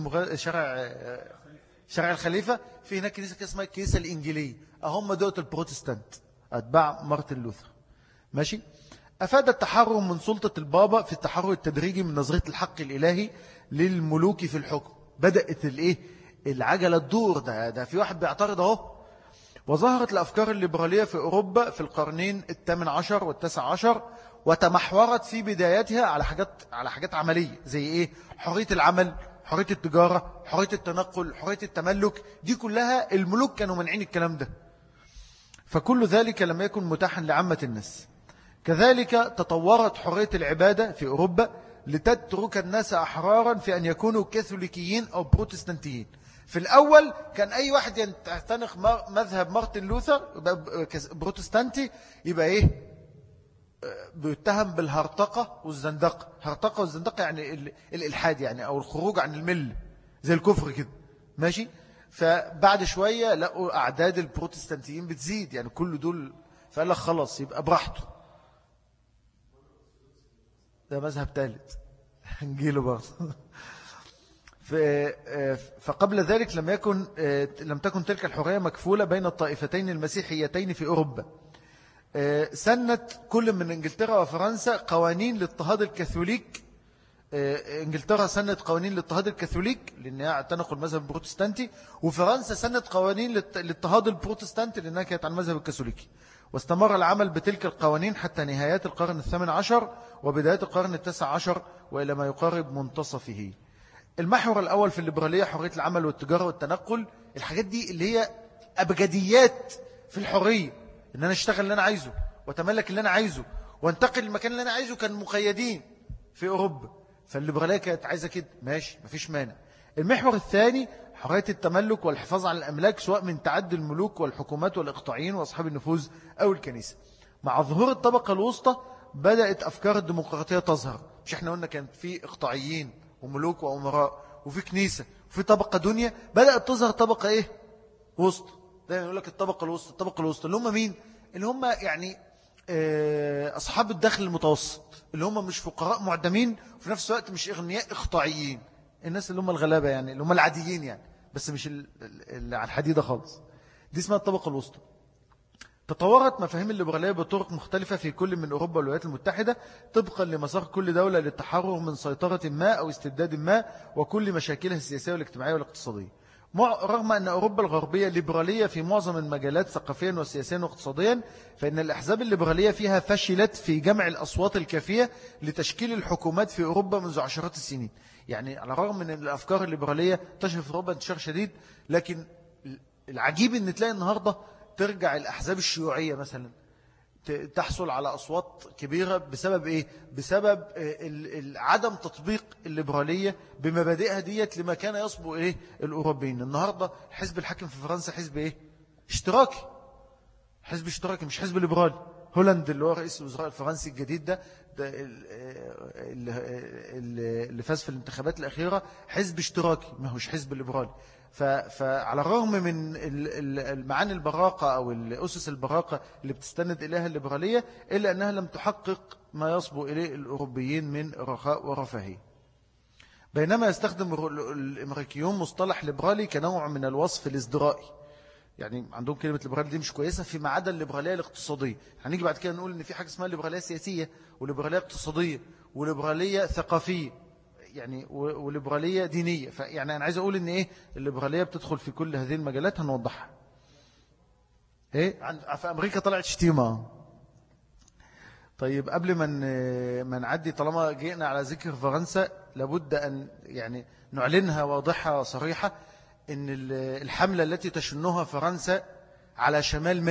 شرع الخليفة، في هناك كنيسة اسمها الكنيسة الإنجيلية، هم دوت البروتستانت أتباع مارتن لوثر. ماشي. أفاد التحرر من سلطة البابا في التحرر التدريجي من نظرية الحق الإلهي للملوك في الحكم. بدأت العجلة تدور. ده في واحد بيعترض اهو. وظهرت الأفكار الليبرالية في أوروبا في القرنين الثامن عشر والتاسع عشر، وتمحورت في بدايتها على حاجات عملية زي إيه؟ حرية العمل، حرية التجارة، حرية التنقل، حرية التملك. دي كلها الملوك كانوا منعين الكلام ده، فكل ذلك لم يكن متاحا لعامة الناس. كذلك تطورت حرية العبادة في أوروبا لتترك الناس أحرارا في أن يكونوا كاثوليكيين أو بروتستانتيين. في الأول كان أي واحد يعتنق مذهب مارتن لوثر بروتستانتي يبقى إيه؟ بيتهم بالهرطقة والزندقة. هرطقة والزندقة يعني الإلحاد يعني، أو الخروج عن الملة، زي الكفر كده. ماشي. فبعد شوية لقوا أعداد البروتستانتيين بتزيد، يعني كل دول، فقال لك خلاص يبقى براحته. ده مذهب ثالث هنجيله برضه. فقبل ذلك لم تكن تلك الحرية مكفولة بين الطائفتين المسيحيتين في أوروبا. سنت كل من إنجلترا وفرنسا قوانين لاضطهاد الكاثوليك. إنجلترا سنت قوانين لاضطهاد الكاثوليك لأنها اعتنقوا المذهب البروتستانتي، وفرنسا سنت قوانين لاضطهاد البروتستانتي لأنها كانت عن المذهب الكاثوليكي. واستمر العمل بتلك القوانين حتى نهايات القرن الثامن عشر وبداية القرن التاسع عشر وإلى ما يقارب منتصفه. المحور الأول في الليبرالية حرية العمل والتجارة والتنقل. الحاجات دي اللي هي أبجديات في الحرية، إن أنا أشتغل اللي أنا عايزه وأتملك اللي أنا عايزه وانتقل المكان اللي أنا عايزه، كان مقيدين في أوروبا. فالليبرالية كانت عايزة كده، ماشي مفيش مانع. المحور الثاني حرية التملك والحفاظ على الأملاك، سواء من تعدي الملوك والحكومات والإقطاعيين وأصحاب النفوذ أو الكنيسة. مع ظهور الطبقة الوسطى بدأت أفكار الديمقراطية تظهر. مش احنا قلنا كانت في إقطاعيين وملوك وأمراء وفي كنيسة وفي طبقة دنيا؟ بدأت تظهر طبقة إيه؟ وسطى. دايما يقول لك الطبقة الوسطى. الطبقة الوسطى اللي هم مين؟ اللي هم يعني أصحاب الدخل المتوسط، اللي هم مش فقراء معدمين وفي نفس الوقت مش إغنياء إقطاعيين. الناس اللي هم الغلابة يعني، اللي هم العاديين يعني، بس مش اللي على الحديدة خالص. دي اسمها الطبقة الوسطى. تطورت مفاهيم الليبرالية بطرق مختلفة في كل من أوروبا والولايات المتحدة، طبقا لمسار كل دولة للتحرر من سيطرة ما أو استبداد ما وكل مشاكلها السياسية والاجتماعية والاقتصادية. رغم أن أوروبا الغربية ليبرالية في معظم المجالات ثقافيا وسياسيا واقتصاديا، فإن الأحزاب الليبرالية فيها فشلت في جمع الأصوات الكافية لتشكيل الحكومات في أوروبا منذ عشرات السنين. يعني على الرغم من أن الأفكار الليبرالية تنتشر في أوروبا انتشار شديد، لكن العجيب أن تلاقي النهاردة ترجع الأحزاب الشيوعية مثلا تحصل على أصوات كبيرة. بسبب إيه؟ بسبب عدم تطبيق الليبرالية بمبادئها ديت لما كان يصبو إيه الأوروبيين. النهاردة حزب الحاكم في فرنسا حزب إيه؟ اشتراكي. حزب اشتراكي مش حزب ليبرالي. هولاند اللي هو رئيس الوزراء الفرنسي الجديد ده اللي فاز في الانتخابات الأخيرة حزب اشتراكي، ما هوش حزب ليبرالي. فعلى الرغم من المعاني البراقة أو الأسس البراقة اللي بتستند إليها الليبرالية، إلا أنها لم تحقق ما يصبو إليه الأوروبيين من رخاء ورفاهية. بينما يستخدم الأمريكيون مصطلح ليبرالي كنوع من الوصف الازدرائي. يعني عندهم كلمة ليبرالي دي مش كويسة فيما عدا الليبرالية الاقتصادية. هنيجي بعد كده نقول إن في حاجة اسمها ليبرالية سياسية وليبرالية اقتصادية وليبرالية ثقافية يعني وليبرالية دينية. يعني أنا عايز أقول إن إيه الليبرالية بتدخل في كل هذه المجالات، هنوضحها. إيه في أمريكا طلعت شتيمة. طيب قبل ما نعدي، طالما جئنا على ذكر فرنسا لابد أن يعني نعلنها واضحة صريحة إن الحملة التي تشنها فرنسا على شمال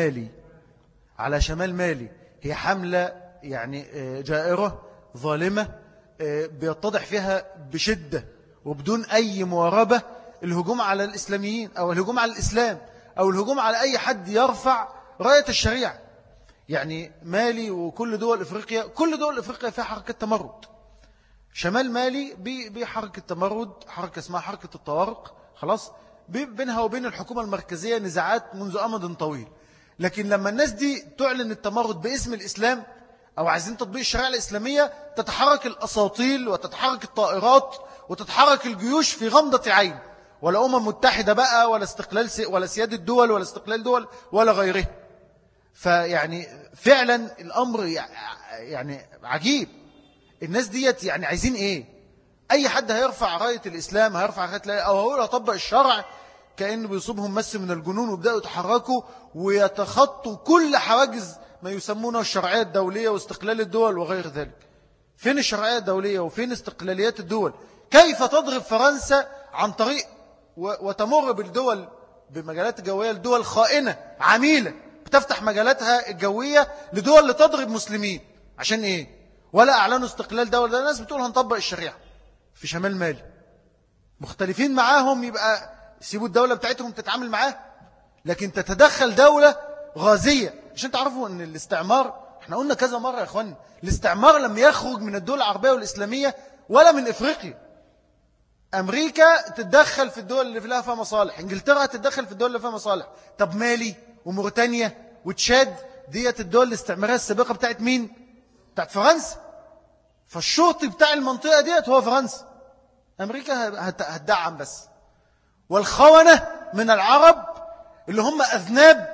مالي هي حملة يعني جائرة ظالمة، بيتضح فيها بشدة وبدون أي مواربة الهجوم على الإسلاميين أو الهجوم على الإسلام أو الهجوم على أي حد يرفع راية الشريعة. يعني مالي وكل دول إفريقيا، كل دول إفريقيا فيها حركة تمرد. شمال مالي بحركة تمرد، حركة اسمها حركة الطوارق. خلاص بينها وبين الحكومة المركزية نزاعات منذ أمد طويل. لكن لما الناس دي تعلن التمرد باسم الإسلام أو عايزين تطبيق الشريعة الإسلامية، تتحرك الأساطيل وتتحرك الطائرات وتتحرك الجيوش في غمضة عين، ولا متحدة بقى، ولا استقلال ولا سيادة دول، ولا استقلال دول، ولا غيره. فيعني فعلا الأمر يعني عجيب. الناس ديت يعني عايزين إيه؟ أي حد هيرفع راية الإسلام، هيرفع راية أو هقول هطبق الشرع، كأنه بيصيبهم مس من الجنون ويبدأوا يتحركوا ويتخطوا كل حواجز ما يسمونه الشرعية الدولية واستقلال الدول وغير ذلك. فين الشرعية الدولية وفين استقلاليات الدول؟ كيف تضرب فرنسا عن طريق وتمر بالدول بمجالات جوية لدول خائنة عميلة بتفتح مجالاتها الجوية لدول لتضرب مسلمين عشان إيه؟ ولا أعلنوا استقلال دولة. ده الناس بتقول هنطبق الشريعة في شمال مالي، مختلفين معاهم، يبقى سيبوا الدولة بتاعتهم تتعامل معاه. لكن تتدخل دولة غازية عشان تعرفوا أن الاستعمار، احنا قلنا كذا مرة يا أخوان، الاستعمار لم يخرج من الدول العربية والإسلامية ولا من إفريقيا. أمريكا تتدخل في الدول اللي لها فيها مصالح، إنجلترا تتدخل في الدول اللي فيها مصالح. طب مالي وموريتانيا وتشاد ديت الدول الاستعمارية السابقة بتاعت مين؟ بتاعت فرنسا. فالشرطي بتاع المنطقة ديت هو فرنسا. أمريكا هتدعم بس. والخونة من العرب اللي هم أذناب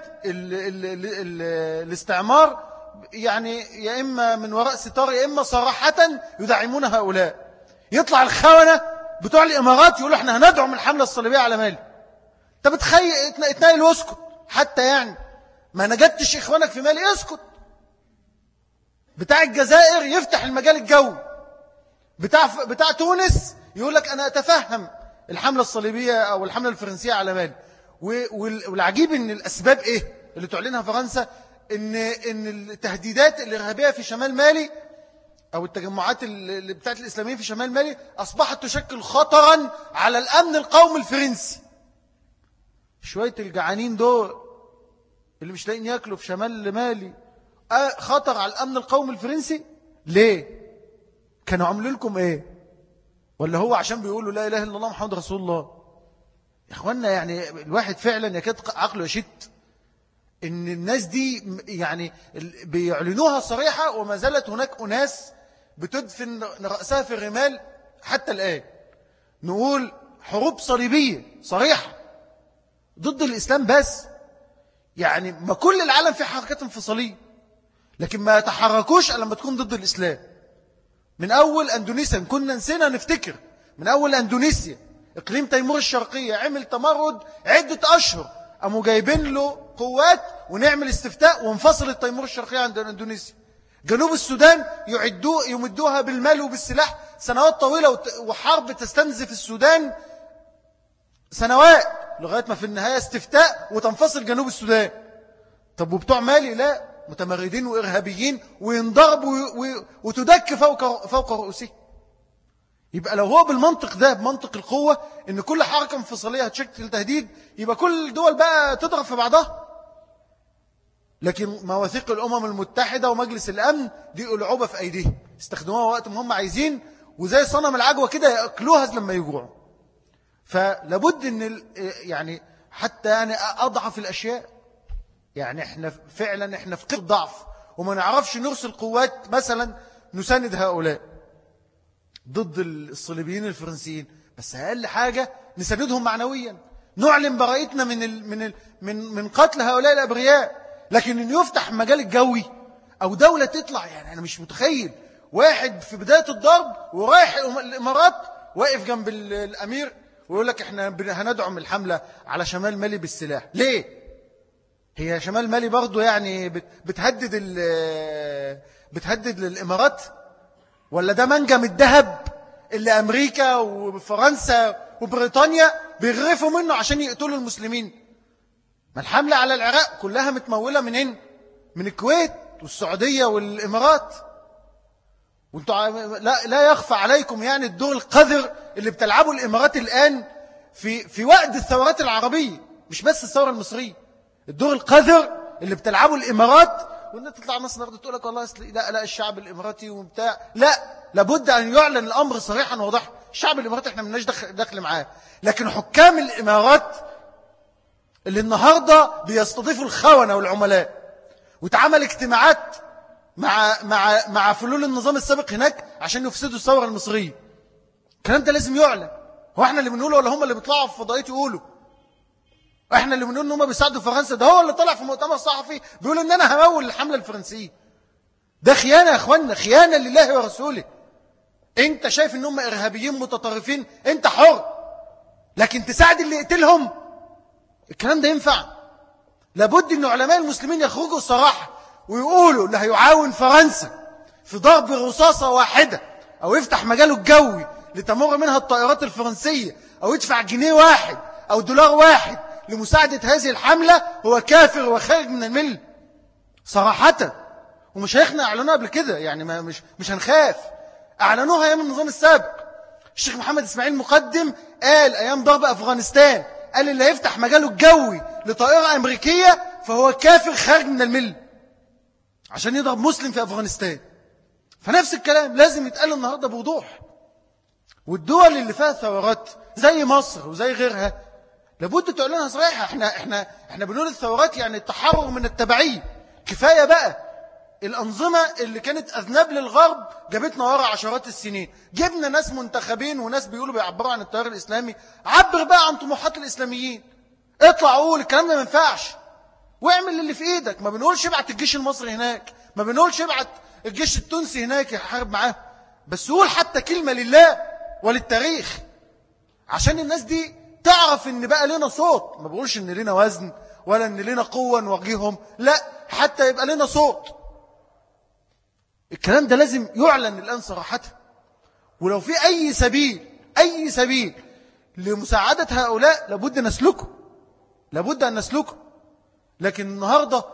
الاستعمار، يعني يا إما من وراء ستار يا إما صراحة يدعمون هؤلاء. يطلع الخونة بتوع الإمارات يقولوا احنا هندعم الحملة الصليبية على مالي. طب اتنايل واسكت حتى، يعني ما نجدتش إخوانك في مالي، اسكت. بتاع الجزائر يفتح المجال الجوي، بتاع تونس يقول لك أنا أتفهم الحملة الصليبية أو الحملة الفرنسية على مالي. والعجيب إن الأسباب إيه اللي تعلنها فرنسا؟ إن التهديدات الإرهابية في شمال مالي أو التجمعات اللي بتاعت الإسلاميين في شمال مالي أصبحت تشكل خطرا على الأمن القومي الفرنسي. شوية الجعانين دول اللي مش لاقين يأكلوا في شمال مالي خطر على الأمن القومي الفرنسي. ليه؟ كانوا عملوا لكم إيه؟ ولا هو عشان بيقولوا لا إله إلا الله محمد رسول الله؟ يا أخوانا يعني الواحد فعلا يكاد عقله يشت إن الناس دي يعني بيعلنوها صريحة، وما زالت هناك أناس بتدفن رأسها في الرمال حتى الآن. نقول حروب صليبية صريحة ضد الإسلام، بس يعني ما كل العالم في حركات انفصالية، لكن ما يتحركوش لما تكون ضد الإسلام. من أول أندونيسيا، كنا نسينا نفتكر، من أول أندونيسيا إقليم تيمور الشرقية عمل تمرد عدة أشهر، قاموا جايبين له قوات ونعمل استفتاء وانفصل التيمور الشرقية عند أندونيسيا. جنوب السودان يمدوها بالمال وبالسلاح سنوات طويلة، وحرب تستنزف السودان سنوات لغاية ما في النهاية استفتاء وتنفصل جنوب السودان. طب وبتوع مالي لا، متمردين وإرهابيين وينضربوا وتدك فوق رؤوسهم. يبقى لو هو بالمنطق ده، بمنطق القوة، ان كل حركة انفصالية هتشكل تهديد، يبقى كل الدول بقى تضرب في بعضها. لكن مواثيق الأمم المتحدة ومجلس الأمن دي ألعوبة في أيديهم، استخدموها وقت ما هم عايزين، وزي صنم العجوة كده يأكلوها لما يجوعوا. فلابد ان يعني حتى يعني أضعف الأشياء، يعني احنا فعلا في قرب ضعف وما نعرفش نرسل قوات مثلا نساند هؤلاء ضد الصليبيين الفرنسيين، بس أقل حاجة نساندهم معنويا، نعلن براءتنا من قتل هؤلاء الأبرياء. لكن إن يفتح مجال الجوي أو دولة تطلع، يعني أنا مش متخيل واحد في بداية الضرب ورايح الإمارات واقف جنب الأمير ويقول لك احنا هندعم الحملة على شمال مالي بالسلاح. ليه؟ هي شمال مالي برضو يعني بتهدد للإمارات؟ ولا ده منجم الذهب اللي أمريكا وفرنسا وبريطانيا بيغرفوا منه عشان يقتلوا المسلمين؟ ما الحملة على العراق كلها متمولة منين؟ من الكويت والسعودية والإمارات. وانتوا لا يخفى عليكم يعني الدور القذر اللي بتلعبه الإمارات الآن في وقت الثورات العربية، مش بس الثورة المصرية. الدور القذر اللي بتلعبه الإمارات، وإن تطلع ناس نقدر تقول لك والله لا الشعب الإماراتي وبتاع، لا، لابد أن يعلن الأمر صريحا وواضحا. الشعب الإماراتي احنا مناش دخل معاه، لكن حكام الإمارات اللي النهاردة بيستضيفوا الخونة والعملاء، وتعمل اجتماعات مع فلول النظام السابق هناك عشان يفسدوا الثورة المصرية. الكلام ده لازم يعلن. هو احنا اللي بنقوله ولا هم اللي بيطلعوا في فضائيات يقولوا؟ احنا اللي بنقول ان هم بيساعدوا فرنسا؟ ده هو اللي طلع في مؤتمر صحفي بيقول ان انا همول الحملة الفرنسية. ده خيانة يا اخوانا، خيانة لله ورسوله. انت شايف ان هم ارهابيين متطرفين، انت حر، لكن تساعد اللي يقتلهم؟ الكلام ده ينفع؟ لابد ان علماء المسلمين يخرجوا الصراحة ويقولوا اللي هيعاون فرنسا في ضرب رصاصة واحدة او يفتح مجاله الجوي لتمر منها الطائرات الفرنسية او يدفع جنيه واحد او دولار واحد لمساعدة هذه الحملة هو كافر وخارج من الملة صراحة. ومش هيخنا اعلنوها قبل كده، يعني مش هنخاف. اعلنوها ايام النظام السابق. الشيخ محمد اسماعيل مقدم قال ايام ضرب افغانستان، قال اللي هيفتح مجاله الجوي لطائرة امريكية فهو كافر خارج من الملة عشان يضرب مسلم في افغانستان. فنفس الكلام لازم يتقال النهاردة بوضوح. والدول اللي فيها ثورات زي مصر وزي غيرها لابد تعلنها صريحة. احنا بنقول الثورات يعني التحرر من التبعية. كفاية بقى الأنظمة اللي كانت أذناب للغرب جابتنا وراء عشرات السنين. جبنا ناس منتخبين وناس بيقولوا بيعبروا عن التيار الإسلامي. عبر بقى عن طموحات الإسلاميين، اطلع قول الكلام ده ما ينفعش، واعمل اللي في إيدك. ما بنقولش ابعت الجيش المصري هناك، ما بنقولش ابعت الجيش التونسي هناك يحارب معاه، بس قول حتى كلمة لله وللتاريخ عشان الناس دي تعرف ان بقى لنا صوت. ما بقولش ان لنا وزن ولا ان لنا قوة نواجههم، لا، حتى يبقى لنا صوت. الكلام ده لازم يعلن الآن صراحة. ولو في أي سبيل لمساعدة هؤلاء لابد أن نسلكه. لكن النهاردة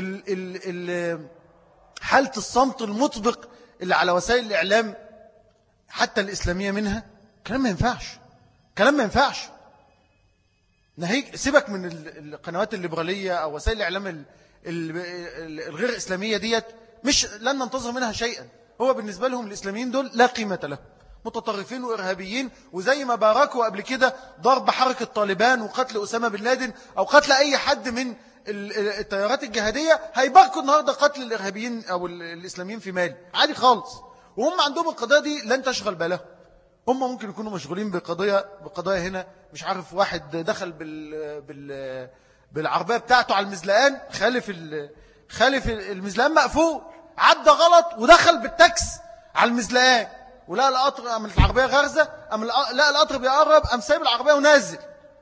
حالة الصمت المطبق اللي على وسائل الإعلام حتى الإسلامية منها، كلام ما ينفعش. ناهيك سيبك من القنوات الليبرالية أو وسائل الإعلام الغير إسلامية ديت، لن ننتظر منها شيئا. هو بالنسبة لهم الإسلاميين دول لا قيمة لهم، متطرفين وإرهابيين. وزي ما باركوا قبل كده ضرب حركة طالبان وقتل أسامة بن لادن أو قتل أي حد من التيارات الجهادية، هيباركوا النهاردة قتل الإرهابيين أو الإسلاميين في مالي عادي خالص. وهم عندهم القضايا دي لن تشغل بالهم. هم ممكن يكونوا مشغولين بقضايا هنا، مش عارف واحد دخل بالعربية بتاعته على المزلقان، خالف المزلقان مقفول، عدى غلط ودخل بالتاكس على المزلقان، ولقى القطر عملت العربية غرزة، لقى القطر بيقرب، قام سايب العربية ونازل.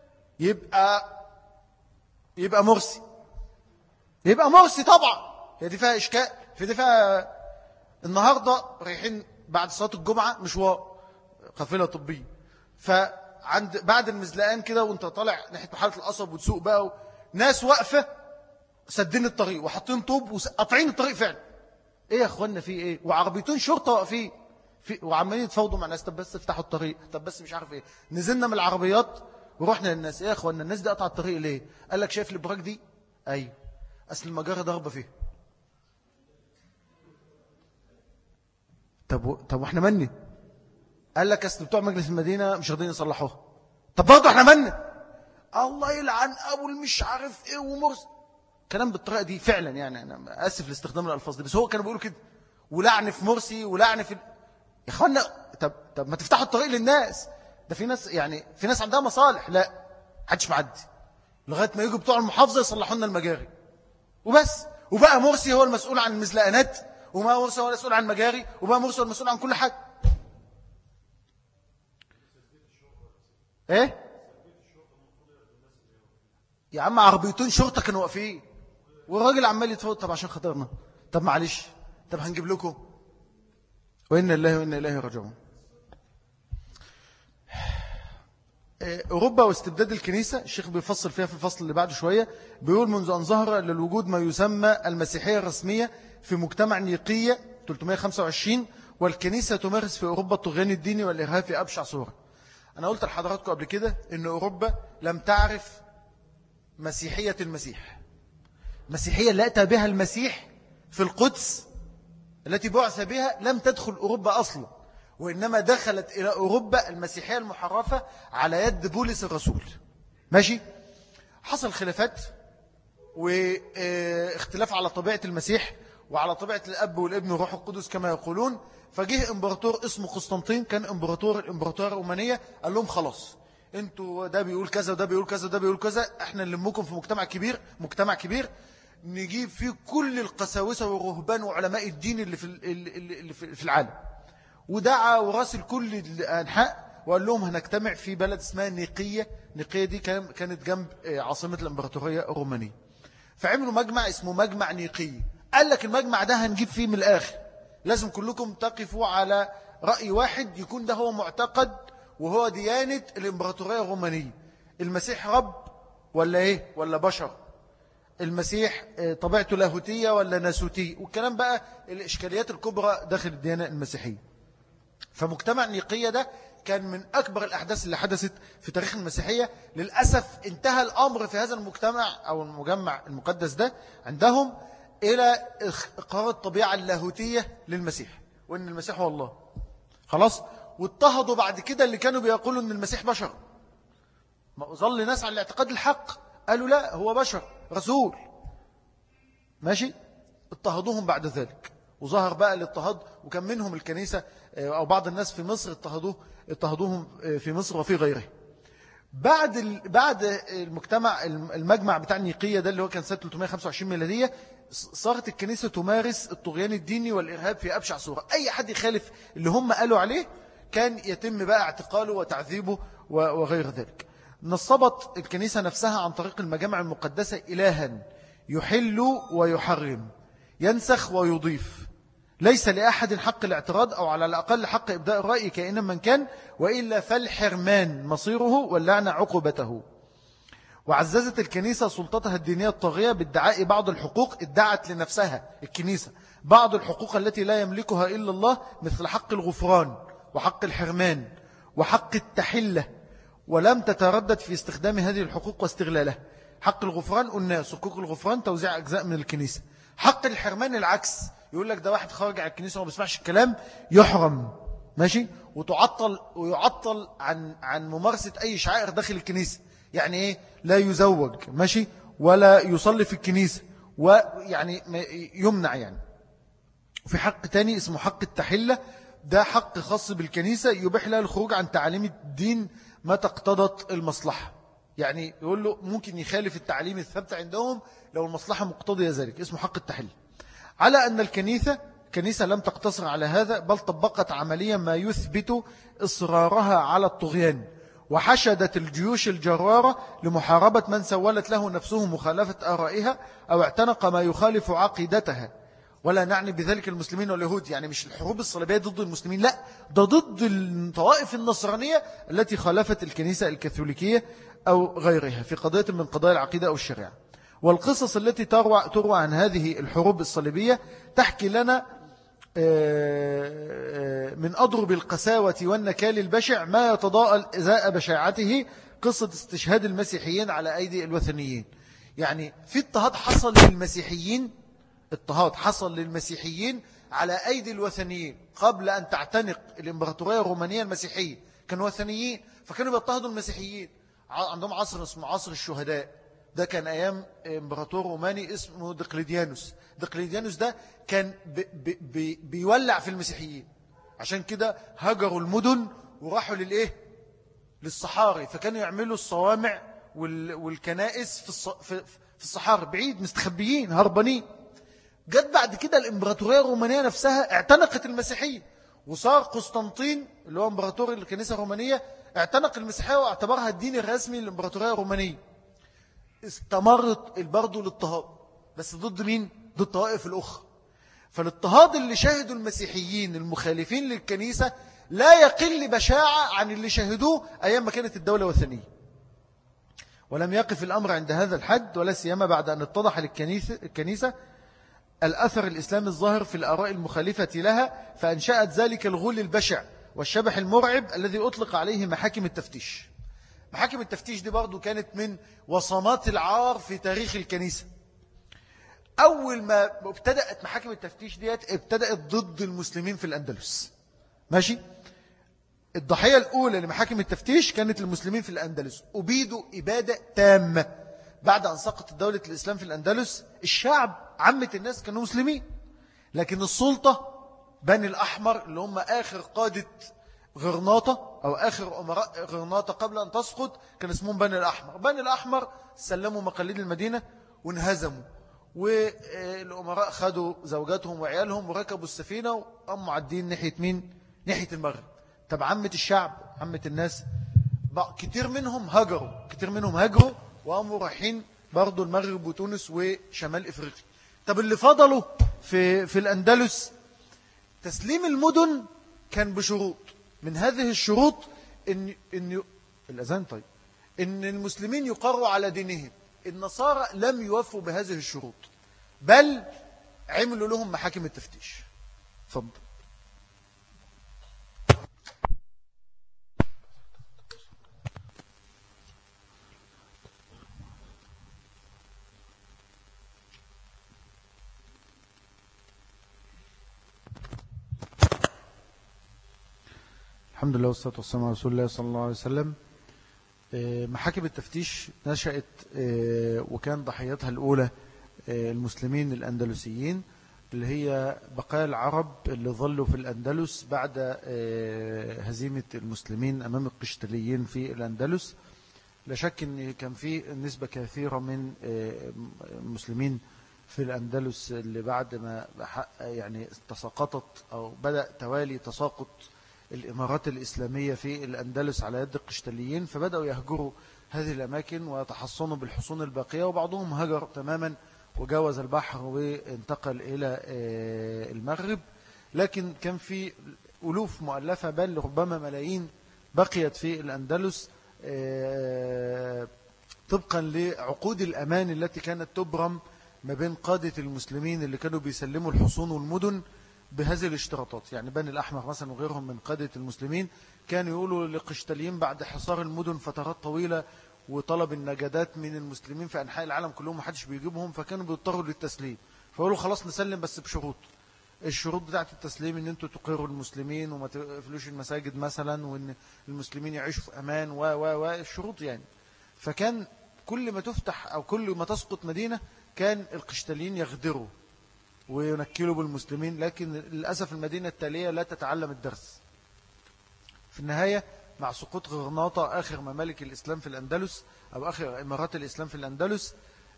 يبقى مرسي طبعا. هي دي فيها إشكال، دي فيها. النهاردة رايحين بعد صلاة الجمعة مشوار قافلة طبية، بعد المزلقان كده وانت طالع ناحية محلة القصب وتسوق بقى، ناس واقفة سدين الطريق وحاطين طوب وقاطعين الطريق فعلا. ايه يا اخوانا في ايه؟ وعربيتين شرطة واقفين وعمالين يتفاوضوا مع الناس، طب بس افتحوا الطريق، طب بس مش عارف ايه. نزلنا من العربيات ورحنا للناس، ايه يا اخوانا الناس دي قطع الطريق ليه؟ قال لك شايف الابراج دي؟ ايوه، اصل المجارة ضربة فيها. طب واحنا مني؟ قال لك اصل بتوع مجلس المدينة مش راضيين يصلحوها. طب برضه احنا مني؟ الله يلعن ابو المش عارف ايه ومرسي. كلام بالطريقة دي فعلا، يعني أنا آسف لاستخدام الألفاظ دي، بس هو كانوا بيقولوا كده. ولعن في مرسي ولعن في يا إخوانا. طب ما تفتحوا الطريق للناس. ده في ناس عندها مصالح، لا حدش معدي لغاية ما يجوا بتوع المحافظة يصلحوا لنا المجاري وبس. وبقى مرسي هو المسؤول عن المزلقانات، وما مرسي هو المسؤول عن المجاري، وبقى مرسي هو المسؤول عن كل حاجة. ايه يا عم؟ عربيتين شرطة كانوا واقفين والراجل عمال يتفوت. طب عشان خاطرنا، طب معلش، طب هنجيب لكم. وإنا الله وإنا إليه راجعون. أوروبا واستبداد الكنيسة، الشيخ بيفصل فيها في الفصل اللي بعده شوية. بيقول منذ أن ظهر للوجود ما يسمى المسيحية الرسمية في مجتمع نيقية 325، والكنيسة تمارس في أوروبا الطغيان الديني والإرهاب في أبشع صورة. أنا قلت لحضراتكم قبل كده إن أوروبا لم تعرف مسيحية المسيح. مسيحية اللي أتى بها المسيح في القدس التي بعث بها لم تدخل أوروبا أصلا، وإنما دخلت إلى أوروبا المسيحية المحرفة على يد بولس الرسول. ماشي؟ حصل خلافات واختلاف على طبيعة المسيح وعلى طبيعة الأب والابن والروح القدس كما يقولون. فجه امبراطور اسمه قسطنطين، كان الامبراطورية الرومانية، قال لهم خلاص انتوا ده بيقول كذا وده بيقول كذا وده بيقول كذا، احنا نلمكم في مجتمع كبير نجيب فيه كل القساوسة والرهبان وعلماء الدين اللي في العالم. ودعا وراسل كل الأنحاء وقال لهم هنجتمع في بلد اسمها نيقية. نيقية دي كانت جنب عاصمة الامبراطورية الرومانية. فعملوا مجمع اسمه مجمع نيقية. قال لك المجمع ده هنجيب فيه من الآخر، لازم كلكم تقفوا على رأي واحد يكون ده هو معتقد وهو ديانة الامبراطورية الرومانية. المسيح رب ولا ايه ولا بشر؟ المسيح طبيعته لاهوتية ولا ناسوتية؟ والكلام بقى الإشكاليات الكبرى داخل الديانة المسيحية. فمجتمع نيقية ده كان من أكبر الأحداث اللي حدثت في تاريخ المسيحية. للأسف انتهى الأمر في هذا المجتمع أو المجمع المقدس ده عندهم إلى إقرار الطبيعة اللاهوتية للمسيح، وإن المسيح هو الله. خلاص. واضطهدوا بعد كده اللي كانوا بيقولوا إن المسيح بشر. ما ظل ناس على الاعتقاد الحق قالوا لا هو بشر رسول. ماشي. اضطهدوهم بعد ذلك وظهر بقى الاضطهاد، وكان منهم الكنيسة أو بعض الناس في مصر اضطهدوهم في مصر وفي غيره. بعد المجمع بتاع النيقية ده اللي هو كان سنة 325 ميلادية، صارت الكنيسة تمارس الطغيان الديني والإرهاب في أبشع صورة. أي حد يخالف اللي هم قالوا عليه كان يتم بقى اعتقاله وتعذيبه وغير ذلك. نصبت الكنيسة نفسها عن طريق المجامع المقدسة إلها يحل ويحرم، ينسخ ويضيف. ليس لأحد حق الاعتراض أو على الأقل حق إبداء الرأي كائنا من كان، وإلا فالحرمان مصيره واللعنة عقوبته. وعززت الكنيسة سلطتها الدينية الطاغية بادعاء بعض الحقوق. ادعت لنفسها الكنيسة بعض الحقوق التي لا يملكها إلا الله، مثل حق الغفران وحق الحرمان وحق التحلة، ولم تتردد في استخدام هذه الحقوق واستغلالها. حق الغفران قلنا حقوق الغفران توزيع أجزاء من الكنيسة. حق الحرمان العكس، يقول لك ده واحد خارج على الكنيسة وما بيسمعش الكلام يحرم. ماشي. ويعطل عن ممارسة أي شعائر داخل الكنيسة. يعني إيه؟ لا يزوج. ماشي. ولا يصلي في الكنيسة، ويعني يمنع يعني. وفي حق تاني اسمه حق التحلة، ده حق خاص بالكنيسة يبيح لها الخروج عن تعاليم الدين ما تقتضت المصلحة. يعني يقول له ممكن يخالف التعليم الثابت عندهم لو المصلحة مقتضية ذلك، اسمه حق التحلة. على أن الكنيسة لم تقتصر على هذا، بل طبقت عمليا ما يثبت إصرارها على الطغيان، وحشدت الجيوش الجرارة لمحاربة من سولت له نفسه مخالفة آرائها أو اعتنق ما يخالف عقيدتها. ولا نعني بذلك المسلمين واليهود، يعني مش الحروب الصليبية ضد المسلمين، لا، ده ضد الطوائف النصرانية التي خالفت الكنيسة الكاثوليكية أو غيرها في قضية من قضايا العقيدة أو الشريعة. والقصص التي تروى عن هذه الحروب الصليبية تحكي لنا من أضرب القساوة والنكال البشع ما يتضاءل إزاء بشاعته قصة استشهاد المسيحيين على أيدي الوثنيين. يعني في اضطهاد حصل للمسيحيين على أيدي الوثنيين قبل أن تعتنق الإمبراطورية الرومانية المسيحية. كانوا وثنيين فكانوا بيضطهدوا المسيحيين. عندهم عصر اسمه عصر الشهداء، ده كان أيام إمبراطور روماني اسمه دقلديانوس. دقلديانوس ده كان بيولع في المسيحيين، عشان كده هجروا المدن وراحوا للصحاري. فكانوا يعملوا الصوامع والكنائس في الصحاري بعيد، مستخبيين هربانين. جت بعد كده الإمبراطورية الرومانية نفسها اعتنقت المسيحية، وصار قسطنطين اللي هو إمبراطور الكنيسة الرومانية اعتنق المسيحية واعتبرها الدين الرسمي للإمبراطورية الرومانية. استمرت برضه الاضطهاد، بس ضد مين؟ ضد الطوائف الأخرى. فالاضطهاد اللي شاهدوا المسيحيين المخالفين للكنيسة لا يقل بشاعة عن اللي شاهدوه أيام ما كانت الدولة وثنية. ولم يقف الأمر عند هذا الحد، ولا سيما بعد أن اتضح للكنيسة الأثر الإسلامي الظاهر في الآراء المخالفة لها، فأنشأت ذلك الغول البشع والشبح المرعب الذي أطلق عليه محاكم التفتيش. محاكم التفتيش دي برضو كانت من وصمات العار في تاريخ الكنيسة. أول ما ابتدأت محاكم التفتيش ديت ابتدأت ضد المسلمين في الأندلس. ماشي. الضحية الأولى لمحاكم التفتيش كانت المسلمين في الأندلس، أبيدوا إبادة تامة، بعد أن سقطت دولة الإسلام في الأندلس الشعب عامة الناس كانوا مسلمين، لكن السلطة بني الأحمر اللي هم آخر قادة غرناطة أو آخر أمراء غرناطة قبل أن تسقط كان اسمهم بني الأحمر. بني الأحمر سلموا مقاليد المدينة وانهزموا، والأمراء خدوا زوجاتهم وعيالهم وركبوا السفينة وقاموا معدين ناحية مين؟ ناحية المغرب. طب عامة الشعب، عامة الناس كتير منهم هاجروا وقاموا رايحين برضو المغرب وتونس وشمال إفريقيا. طب اللي فضلوا في الأندلس تسليم المدن كان بشروط. من هذه الشروط إن الأذان طيب إن المسلمين يقروا على دينهم. النصارى لم يوفوا بهذه الشروط، بل عملوا لهم محاكم التفتيش. فضل. الحمد لله والصلاة والسلام على رسول الله صلى الله عليه وسلم. محاكم التفتيش نشأت وكان ضحيتها الأولى المسلمين الأندلسيين اللي هي بقايا العرب اللي ظلوا في الأندلس بعد هزيمة المسلمين أمام القشتاليين في الأندلس. لا شك أن كان في نسبة كثيرة من المسلمين في الأندلس اللي بعد ما يعني تساقطت أو بدأ توالي تساقط الإمارات الإسلامية في الأندلس على يد القشتاليين، فبدأوا يهجروا هذه الأماكن ويتحصنوا بالحصون الباقية، وبعضهم هجر تماما وجاوز البحر وانتقل إلى المغرب. لكن كان في ألوف مؤلفة بل ربما ملايين بقيت في الأندلس طبقا لعقود الأمان التي كانت تبرم ما بين قادة المسلمين اللي كانوا بيسلموا الحصون والمدن بهذه الاشتراطات. يعني بني الأحمر مثلا وغيرهم من قادة المسلمين كانوا يقولوا للقشتاليين بعد حصار المدن فترات طويلة وطلب النجدات من المسلمين في أنحاء العالم كلهم محدش بيجيبهم، فكانوا بيضطروا للتسليم، فقالوا خلاص نسلم بس بشروط. الشروط بتاعت التسليم ان انتوا تقروا المسلمين وما تقفلوش المساجد مثلا، وان المسلمين يعيشوا في امان الشروط يعني. فكان كل ما تفتح او كل ما تسقط مدينة كان القشتاليين يغدروا وينكلوا بالمسلمين، لكن للأسف المدينة التالية لا تتعلم الدرس. في النهاية مع سقوط غرناطة آخر ممالك الإسلام في الأندلس أو آخر إمارات الإسلام في الأندلس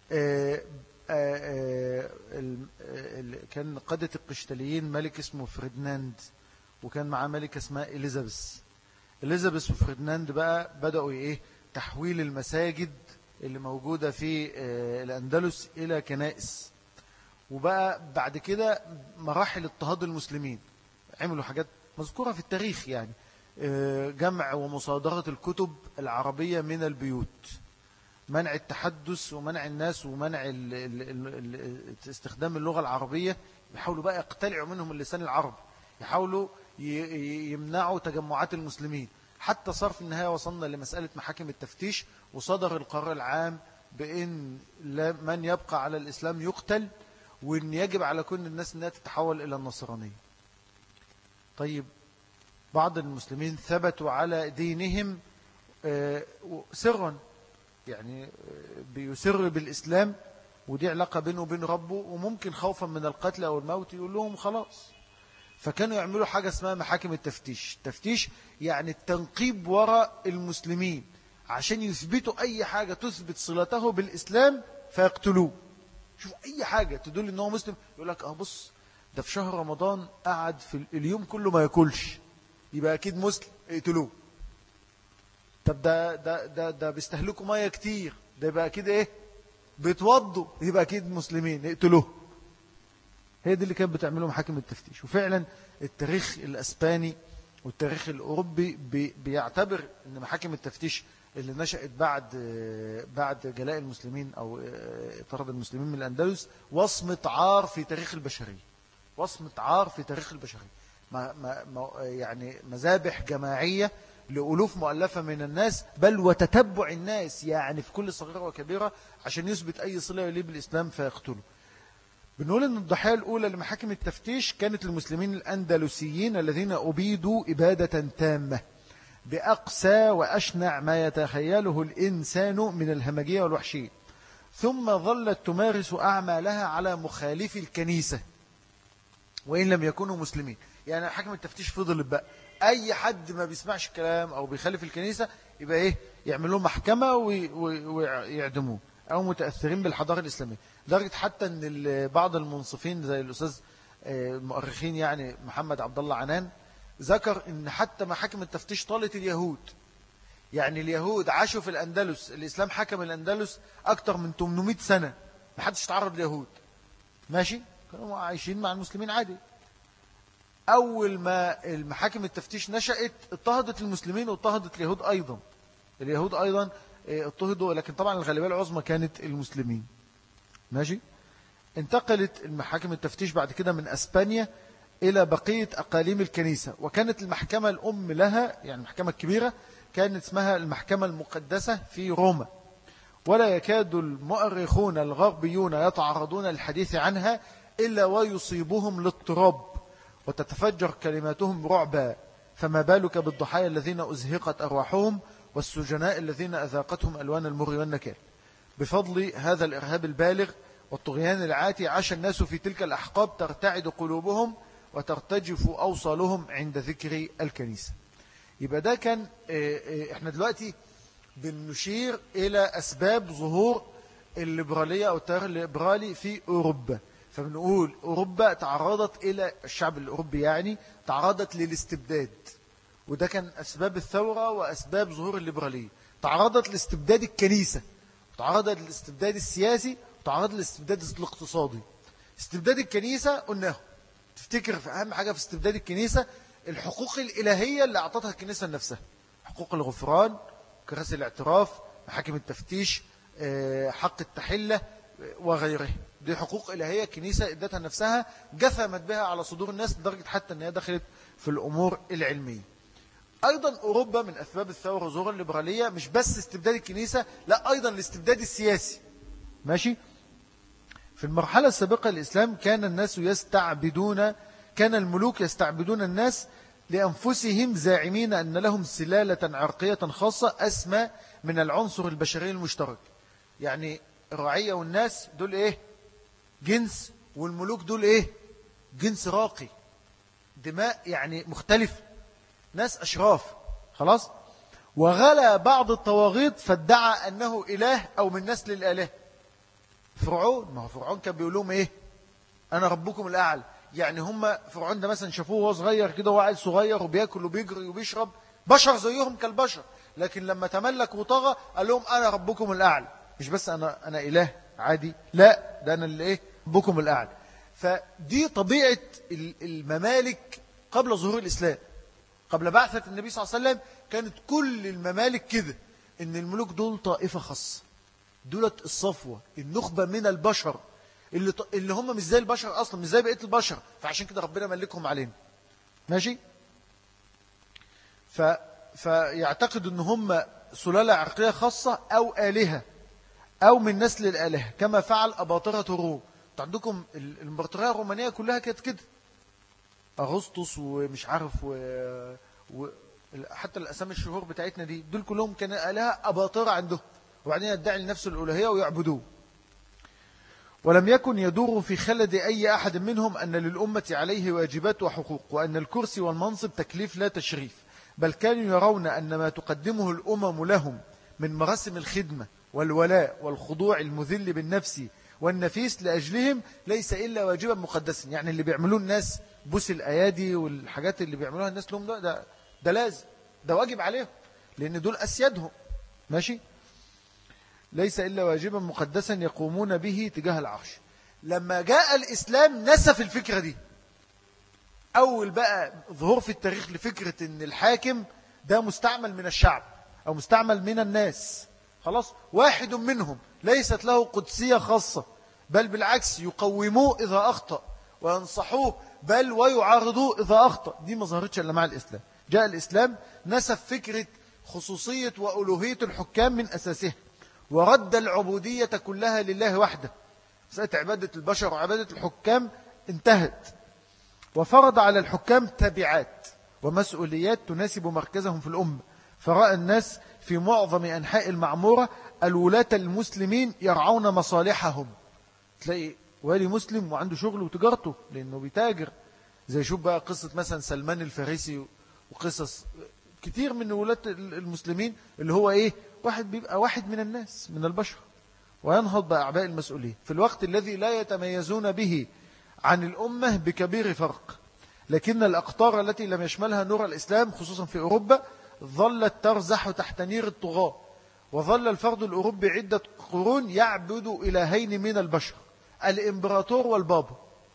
كان قادة القشتاليين ملك اسمه فريدناند، وكان معاه ملكة اسمها إليزابيث وفريدناند بقى بدأوا تحويل المساجد اللي موجودة في الأندلس إلى كنائس. وبقى بعد كده مراحل اضطهاد المسلمين، عملوا حاجات مذكورة في التاريخ يعني جمع ومصادرة الكتب العربية من البيوت، منع التحدث ومنع الناس ومنع استخدام اللغة العربية. يحاولوا بقى يقتلعوا منهم اللسان العربي، يحاولوا يمنعوا تجمعات المسلمين، حتى صار في النهاية وصلنا لمسألة محاكم التفتيش، وصدر القرار العام بأن من يبقى على الإسلام يقتل، وأن يجب على كل الناس أنها تتحول إلى النصرانية. طيب بعض المسلمين ثبتوا على دينهم سرا، يعني بيسر بالإسلام، ودي علاقة بينه وبين ربه، وممكن خوفا من القتل أو الموت يقول لهم خلاص. فكانوا يعملوا حاجة اسمها محاكم التفتيش. التفتيش يعني التنقيب وراء المسلمين عشان يثبتوا أي حاجة تثبت صلته بالإسلام فيقتلوه. شوف أي حاجة تدل أنه مسلم يقول لك بص ده في شهر رمضان قعد في اليوم كله ما يأكلش، يبقى أكيد مسلم، اقتلوه. طب ده بيستهلكوا مية كتير، ده يبقى أكيد بيتوضوا، يبقى أكيد مسلمين، اقتلوه. هي دي اللي كانت بتعمله محاكم التفتيش. وفعلا التاريخ الأسباني والتاريخ الأوروبي بيعتبر أن محاكم التفتيش اللي نشأت بعد جلاء المسلمين أو طرد المسلمين من الأندلس وصمة عار في تاريخ البشرية، وصمة عار في تاريخ البشرية. يعني مذابح جماعية لألوف مؤلفة من الناس، بل وتتبع الناس يعني في كل صغيرة وكبيرة عشان يثبت أي صلة يليه بالإسلام فيقتله. بنقول أن الضحية الأولى لمحاكم التفتيش كانت المسلمين الأندلسيين الذين أبيدوا إبادة تامة بأقسى وأشنع ما يتخيله الإنسان من الهمجية والوحشية. ثم ظلت تمارس أعمالها على مخالفي الكنيسة وإن لم يكونوا مسلمين. يعني حاكم التفتيش فضل بقى أي حد ما بيسمعش الكلام أو بيخالف الكنيسة يبقى إيه، يعملوا محكمة ويعدموه، أو متأثرين بالحضارة الإسلامية. لدرجة حتى أن بعض المنصفين زي الأستاذ المؤرخين يعني محمد عبد الله عنان ذكر أن حتى محاكم التفتيش طالت اليهود. يعني اليهود عاشوا في الأندلس، الإسلام حكم الأندلس أكتر من 800 سنة ما حدش تعرض اليهود، ماشي، كانوا عايشين مع المسلمين عادي. أول ما المحاكم التفتيش نشأت اضطهدت المسلمين واضطهدت اليهود أيضا. اليهود أيضا اضطهدوا، لكن طبعا الغالبية العظمى كانت المسلمين، ماشي. انتقلت المحاكم التفتيش بعد كده من أسبانيا إلى بقية أقاليم الكنيسة، وكانت المحكمة الأم لها يعني المحكمة الكبيرة كانت اسمها المحكمة المقدسة في روما. ولا يكاد المؤرخون الغربيون يتعرضون للحديث عنها إلا ويصيبهم الاضطراب وتتفجر كلماتهم رعبا، فما بالك بالضحايا الذين أزهقت أرواحهم والسجناء الذين أذاقتهم ألوان المر والنكال. بفضل هذا الإرهاب البالغ والطغيان العاتي عاش الناس في تلك الأحقاب ترتعد قلوبهم وترتجف أوصالهم عند ذكر الكنيسة. يبقى ده كان احنا دلوقتي بنشير إلى أسباب ظهور الليبرالية أو التيار الليبرالي في أوروبا. فبنقول أوروبا تعرضت إلى الشعب الأوروبي يعني تعرضت للاستبداد، وده كان أسباب الثورة وأسباب ظهور الليبرالية. تعرضت لاستبداد الكنيسة، تعرضت للاستبداد السياسي، تعرضت للاستبداد الاقتصادي. استبداد الكنيسة قلناه، تفتكر في أهم حاجة في استبداد الكنيسة الحقوق الإلهية اللي أعطتها الكنيسة لنفسها، حقوق الغفران، كراسي الاعتراف، محاكم التفتيش، حق التحلة وغيره. دي حقوق إلهية الكنيسة ادتها نفسها، جثمت بها على صدور الناس لدرجة حتى أنها دخلت في الأمور العلمية. أيضا أوروبا من أسباب الثورة ظهور الليبرالية مش بس استبداد الكنيسة، لا أيضا الاستبداد السياسي، ماشي. في المرحلة السابقة للإسلام كان الملوك يستعبدون الناس لأنفسهم زاعمين أن لهم سلالة عرقية خاصة أسمى من العنصر البشري المشترك. يعني الرعية والناس دول إيه؟ جنس، والملوك دول إيه؟ جنس راقي، دماء يعني مختلف، ناس أشراف، خلاص. وغلا بعض الطواغيت فادعى أنه إله أو من نسل الآله. فرعون، ما هو فرعون كان بيقول لهم إيه؟ أنا ربكم الأعلى. يعني هم فرعون ده مثلا شافوه وهو صغير كده، وعيل صغير وبياكل وبيجري وبيشرب، بشر زيهم كالبشر، لكن لما تملك وطغى قال لهم أنا ربكم الأعلى. مش بس أنا إله عادي، لا، ده أنا اللي إيه؟ ربكم الأعلى. فدي طبيعة الممالك قبل ظهور الإسلام. قبل بعثة النبي صلى الله عليه وسلم كانت كل الممالك كده، إن الملوك دول طائفة خاصة، دولت الصفوة، النخبة من البشر اللي هم مش زي البشر أصلا، مش زي بقية البشر، فعشان كده ربنا ملكهم علينا، ماشي. فيعتقد ان هم سلالة عرقية خاصة أو آلهة أو من نسل الآلهة، كما فعل أباطرة الروم. عندكم الإمبراطورية الرومانية كلها كانت كده، أغسطس ومش عارف حتى الأسامي الشهور بتاعتنا دول كلهم كانوا آلهة أباطرة عندهم، وبعدين يدعي لنفسه الألوهية ويعبدوه. ولم يكن يدور في خلد أي أحد منهم أن للأمة عليه واجبات وحقوق، وأن الكرسي والمنصب تكليف لا تشريف، بل كانوا يرون أن ما تقدمه الأمم لهم من مراسم الخدمة والولاء والخضوع المذل بالنفس والنفيس لأجلهم ليس إلا واجبا مقدسا. يعني اللي بيعملوه الناس، بوس الأيادي والحاجات اللي بيعملوها الناس لهم ده لازم، ده واجب عليهم، لأن دول أسيادهم، ماشي. ليس إلا واجبا مقدسا يقومون به تجاه العرش. لما جاء الإسلام نسف الفكرة دي. أول بقى ظهور في التاريخ لفكرة أن الحاكم ده مستعمل من الشعب أو مستعمل من الناس، خلاص، واحد منهم ليست له قدسية خاصة، بل بالعكس يقوموه إذا أخطأ وينصحوه بل ويعارضوه إذا أخطأ. دي ما ظهرتش إلا مع الإسلام. جاء الإسلام نسف فكرة خصوصية وألوهية الحكام من أساسها، ورد العبودية كلها لله وحده. مسألة عبادة البشر وعبادة الحكام انتهت، وفرض على الحكام تبعات ومسؤوليات تناسب مركزهم في الأمة. فرأى الناس في معظم أنحاء المعمورة الولاة المسلمين يرعون مصالحهم. تلاقي والي مسلم وعنده شغل وتجارته لأنه بيتاجر، زي شوف بقى قصة مثلا سلمان الفارسي وقصص كتير من ولاة المسلمين اللي هو إيه، واحد بيبقى واحد من الناس من البشر وينهض بأعباء المسؤولين في الوقت الذي لا يتميزون به عن الأمة بكبير فرق. لكن الأقطار التي لم يشملها نور الإسلام خصوصا في أوروبا ظلت ترزح تحت نير الطغاة، وظل الفرد الأوروبي عدة قرون يعبد إلهين من البشر، الإمبراطور والبابا.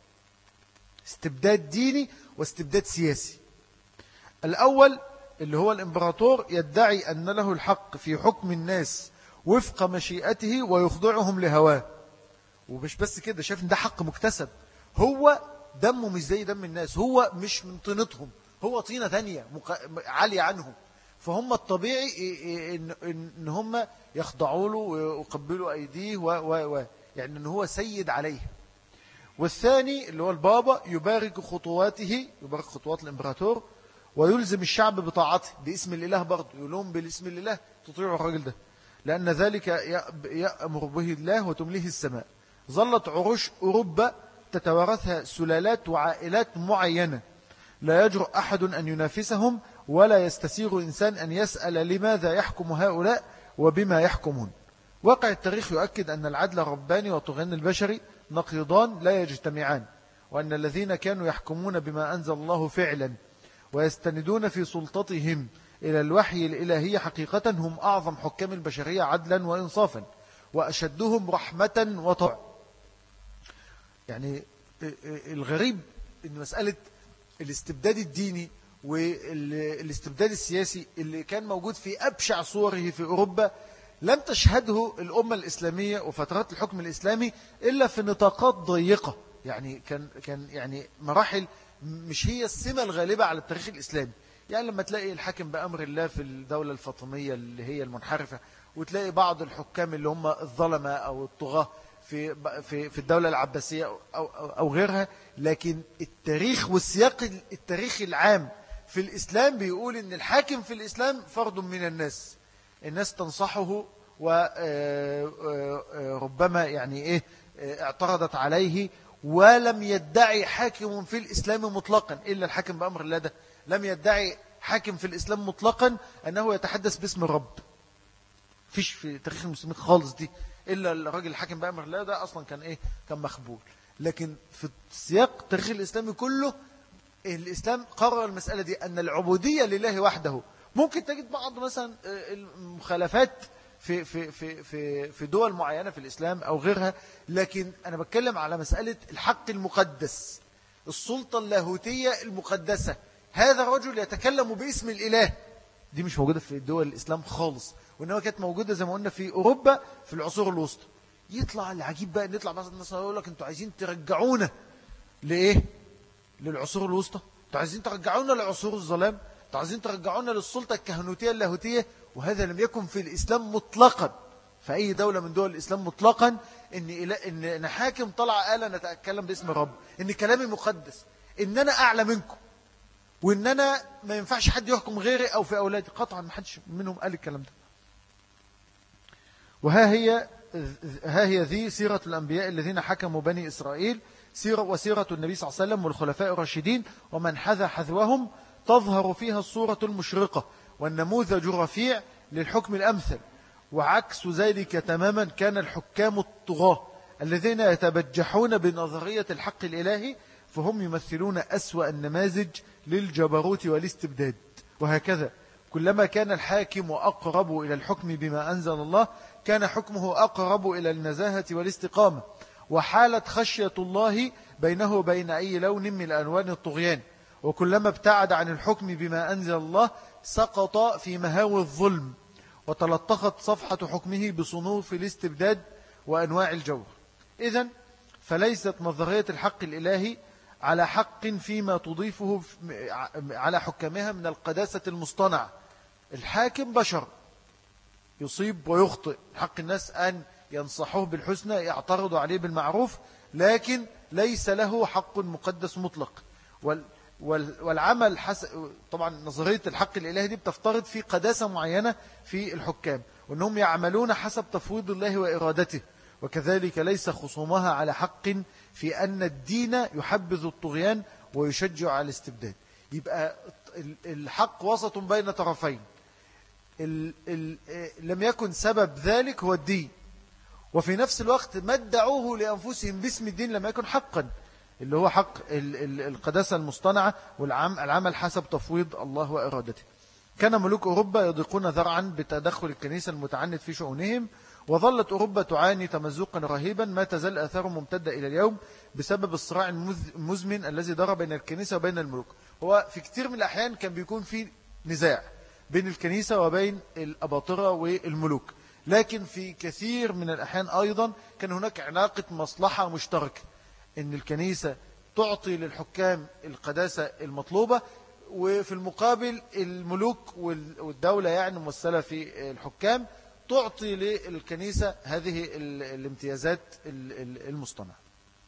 استبداد ديني واستبداد سياسي. الأول اللي هو الإمبراطور يدعي أن له الحق في حكم الناس وفق مشيئته ويخضعهم لهواه، ومش بس كده، شايف ان ده حق مكتسب، هو دمه مش زي دم الناس، هو مش من طينتهم، هو طينة تانية عالية عنهم، فهم الطبيعي ان هم يخضعوا له ويقبلوا ايديه يعني ان هو سيد عليه. والثاني اللي هو البابا يبارك خطواته، يبارك خطوات الامبراطور ويلزم الشعب بطاعته باسم الإله، برضه يقول لهم باسم الإله تطيعوا الراجل ده لأن ذلك يأمر به الله وتمليه السماء. ظلت عروش أوروبا تتوارثها سلالات وعائلات معينة لا يجرؤ أحد أن ينافسهم ولا يستسيغ إنسان أن يسأل لماذا يحكم هؤلاء وبما يحكمون. واقع التاريخ يؤكد أن العدل الرباني والطغيان البشري نقيضان لا يجتمعان، وأن الذين كانوا يحكمون بما أنزل الله فعلا ويستندون في سلطتهم إلى الوحي الإلهي حقيقة هم أعظم حكام البشرية عدلا وإنصافا وأشدهم رحمة وطاعة. يعني الغريب أن مسألة الاستبداد الديني والاستبداد السياسي اللي كان موجود في أبشع صوره في أوروبا لم تشهده الأمة الإسلامية وفترات الحكم الإسلامي إلا في نطاقات ضيقة، يعني كان يعني مراحل مش هي السمة الغالبة على التاريخ الإسلامي. يعني لما تلاقي الحاكم بأمر الله في الدولة الفاطمية اللي هي المنحرفة، وتلاقي بعض الحكام اللي هم الظلمة أو الطغاة في الدولة العباسية أو غيرها، لكن التاريخ والسياق التاريخي العام في الإسلام بيقول إن الحاكم في الإسلام فرد من الناس تنصحه وربما يعني اعترضت عليه، ولم يدعي حاكم في الإسلام مطلقا إلا الحاكم بأمر الله ده، لم يدعي حاكم في الإسلام مطلقا أنه يتحدث باسم الرب، فيش في تاريخ المسلمين خالص دي، إلا الراجل الحاكم بأمر الله ده أصلا كان مخبول. لكن في السياق التاريخي الإسلامي كله الإسلام قرر المسألة دي أن العبودية لله وحده. ممكن تجد بعض مثلا المخالفات في دول معينة في الإسلام أو غيرها، لكن أنا بتكلم على مسألة الحق المقدس، السلطة اللاهوتية المقدسة، هذا الرجل يتكلم باسم الإله، دي مش موجودة في دول الإسلام خالص، وإنما كانت موجودة زي ما قلنا في أوروبا في العصور الوسطى. يطلع العجيب بقى، نطلع مثلا يقول لك أنتوا عايزين ترجعونا لإيه؟ للعصور الوسطى، أنتوا عايزين ترجعونا لعصور الظلام، أنتوا عايزين ترجعونا للسلطة الكهنوتية اللاهوتية، وهذا لم يكن في الإسلام مطلقا، في أي دولة من دول الإسلام مطلقا، إن حاكم طلع قال أنا أتكلم باسم الرب، إن كلامي مقدس، إن أنا أعلى منكم، وإن أنا ما ينفعش حد يحكم غيري أو في أولادي، قطعا ما حدش منهم قال الكلام ده. وها هي ذي سيرة الأنبياء الذين حكموا بني إسرائيل، وسيرة النبي صلى الله عليه وسلم والخلفاء الراشدين ومن حذا حذوهم، تظهر فيها الصورة المشرقة والنموذج الرفيع للحكم الأمثل. وعكس ذلك تماما كان الحكام الطغاة الذين يتبجحون بنظرية الحق الإلهي، فهم يمثلون أسوأ النماذج للجبروت والاستبداد. وهكذا كلما كان الحاكم أقرب إلى الحكم بما أنزل الله كان حكمه أقرب إلى النزاهة والاستقامة، وحالت خشية الله بينه وبين أي لون من ألوان الطغيان. وكلما ابتعد عن الحكم بما أنزل الله سقط في مهاوي الظلم، وتلطخت صفحة حكمه بصنوف الاستبداد وأنواع الجور. إذن فليست نظرية الحق الإلهي على حق فيما تضيفه على حكامها من القداسة المصطنعة. الحاكم بشر يصيب ويخطئ، حق الناس أن ينصحوه بالحسنى، يعترضوا عليه بالمعروف، لكن ليس له حق مقدس مطلق. والعمل طبعا نظرية الحق الإلهي دي بتفترض في قداسة معينة في الحكام، وأنهم يعملون حسب تفويض الله وإرادته، وكذلك ليس خصومها على حق في أن الدين يحبذ الطغيان ويشجع على الاستبداد. يبقى الحق وسط بين طرفين، لم يكن سبب ذلك هو الدين، وفي نفس الوقت ما ادعوه لأنفسهم باسم الدين لم يكن حقا، اللي هو حق القداسة المصطنعة والعمل حسب تفويض الله وإرادته. كان ملوك أوروبا يضيقون ذرعا بتدخل الكنيسة المتعنت في شؤونهم، وظلت أوروبا تعاني تمزقا رهيبا ما تزال آثاره ممتدة إلى اليوم بسبب الصراع المزمن الذي دار بين الكنيسة وبين الملوك. هو في كتير من الأحيان كان بيكون في نزاع بين الكنيسة وبين الأباطرة والملوك، لكن في كثير من الأحيان أيضا كان هناك علاقة مصلحة مشتركة، إن الكنيسة تعطي للحكام القداسة المطلوبة، وفي المقابل الملوك والدولة يعني ممثلة في الحكام تعطي للكنيسة هذه الامتيازات المصطنعة.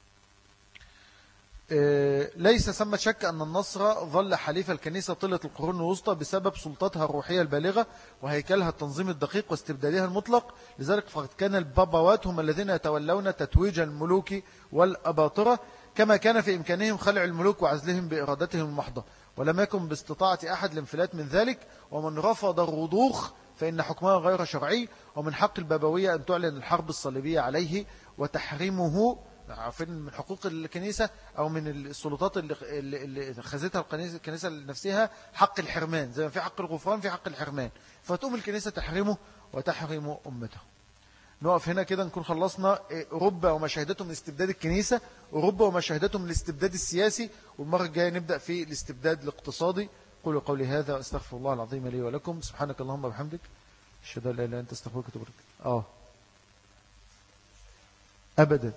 ليس ثمة شك أن النصر ظل حليف الكنيسة طيلة القرون الوسطى بسبب سلطتها الروحية البالغة وهيكلها التنظيم الدقيق واستبدادها المطلق. لذلك فقد كان البابوات هم الذين يتولون تتويج الملوك والأباطرة، كما كان في إمكانهم خلع الملوك وعزلهم بإرادتهم المحضة، ولم يكن باستطاعة أحد الانفلات من ذلك. ومن رفض الرضوخ فإن حكمها غير شرعي، ومن حق البابوية أن تعلن الحرب الصليبية عليه وتحريمه. عارفين من حقوق الكنيسة أو من السلطات اللي خزتها الكنيسة لنفسها حق الحرمان، زي ما في حق الغفران في حق الحرمان، فتقوم الكنيسة تحرمه وتحرم أمته. نقف هنا كده نكون خلصنا أوروبا وما شهدته من استبداد الكنيسة، أوروبا وما شهدته من الاستبداد السياسي، والمرة الجاية نبدأ في الاستبداد الاقتصادي. قولوا قولي هذا واستغفر الله العظيم لي ولكم. سبحانك اللهم وبحمدك أشهد أن لا إله إلا أنت أستغفرك وأتوب إليك. أبدا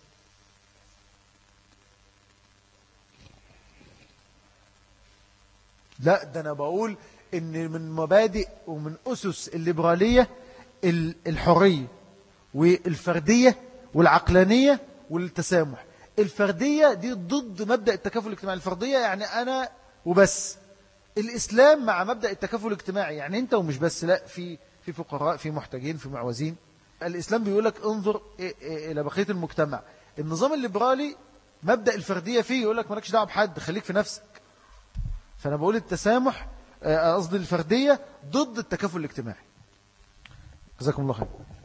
لا، ده أنا بقول إن من مبادئ ومن أسس الليبرالية الحرية والفردية والعقلانية والتسامح. الفردية دي ضد مبدأ التكافل الاجتماعي. الفردية يعني أنا وبس. الإسلام مع مبدأ التكافل الاجتماعي، يعني أنت ومش بس، لا، في فقراء، في محتاجين، في معوزين. الإسلام بيقولك انظر إلى بقية المجتمع. النظام الليبرالي مبدأ الفردية فيه يقولك مالكش دعوة بحد، خليك في نفسك. فأنا بقول التسامح، قصدي الفردية ضد التكافل الاجتماعي. جزاكم الله خير.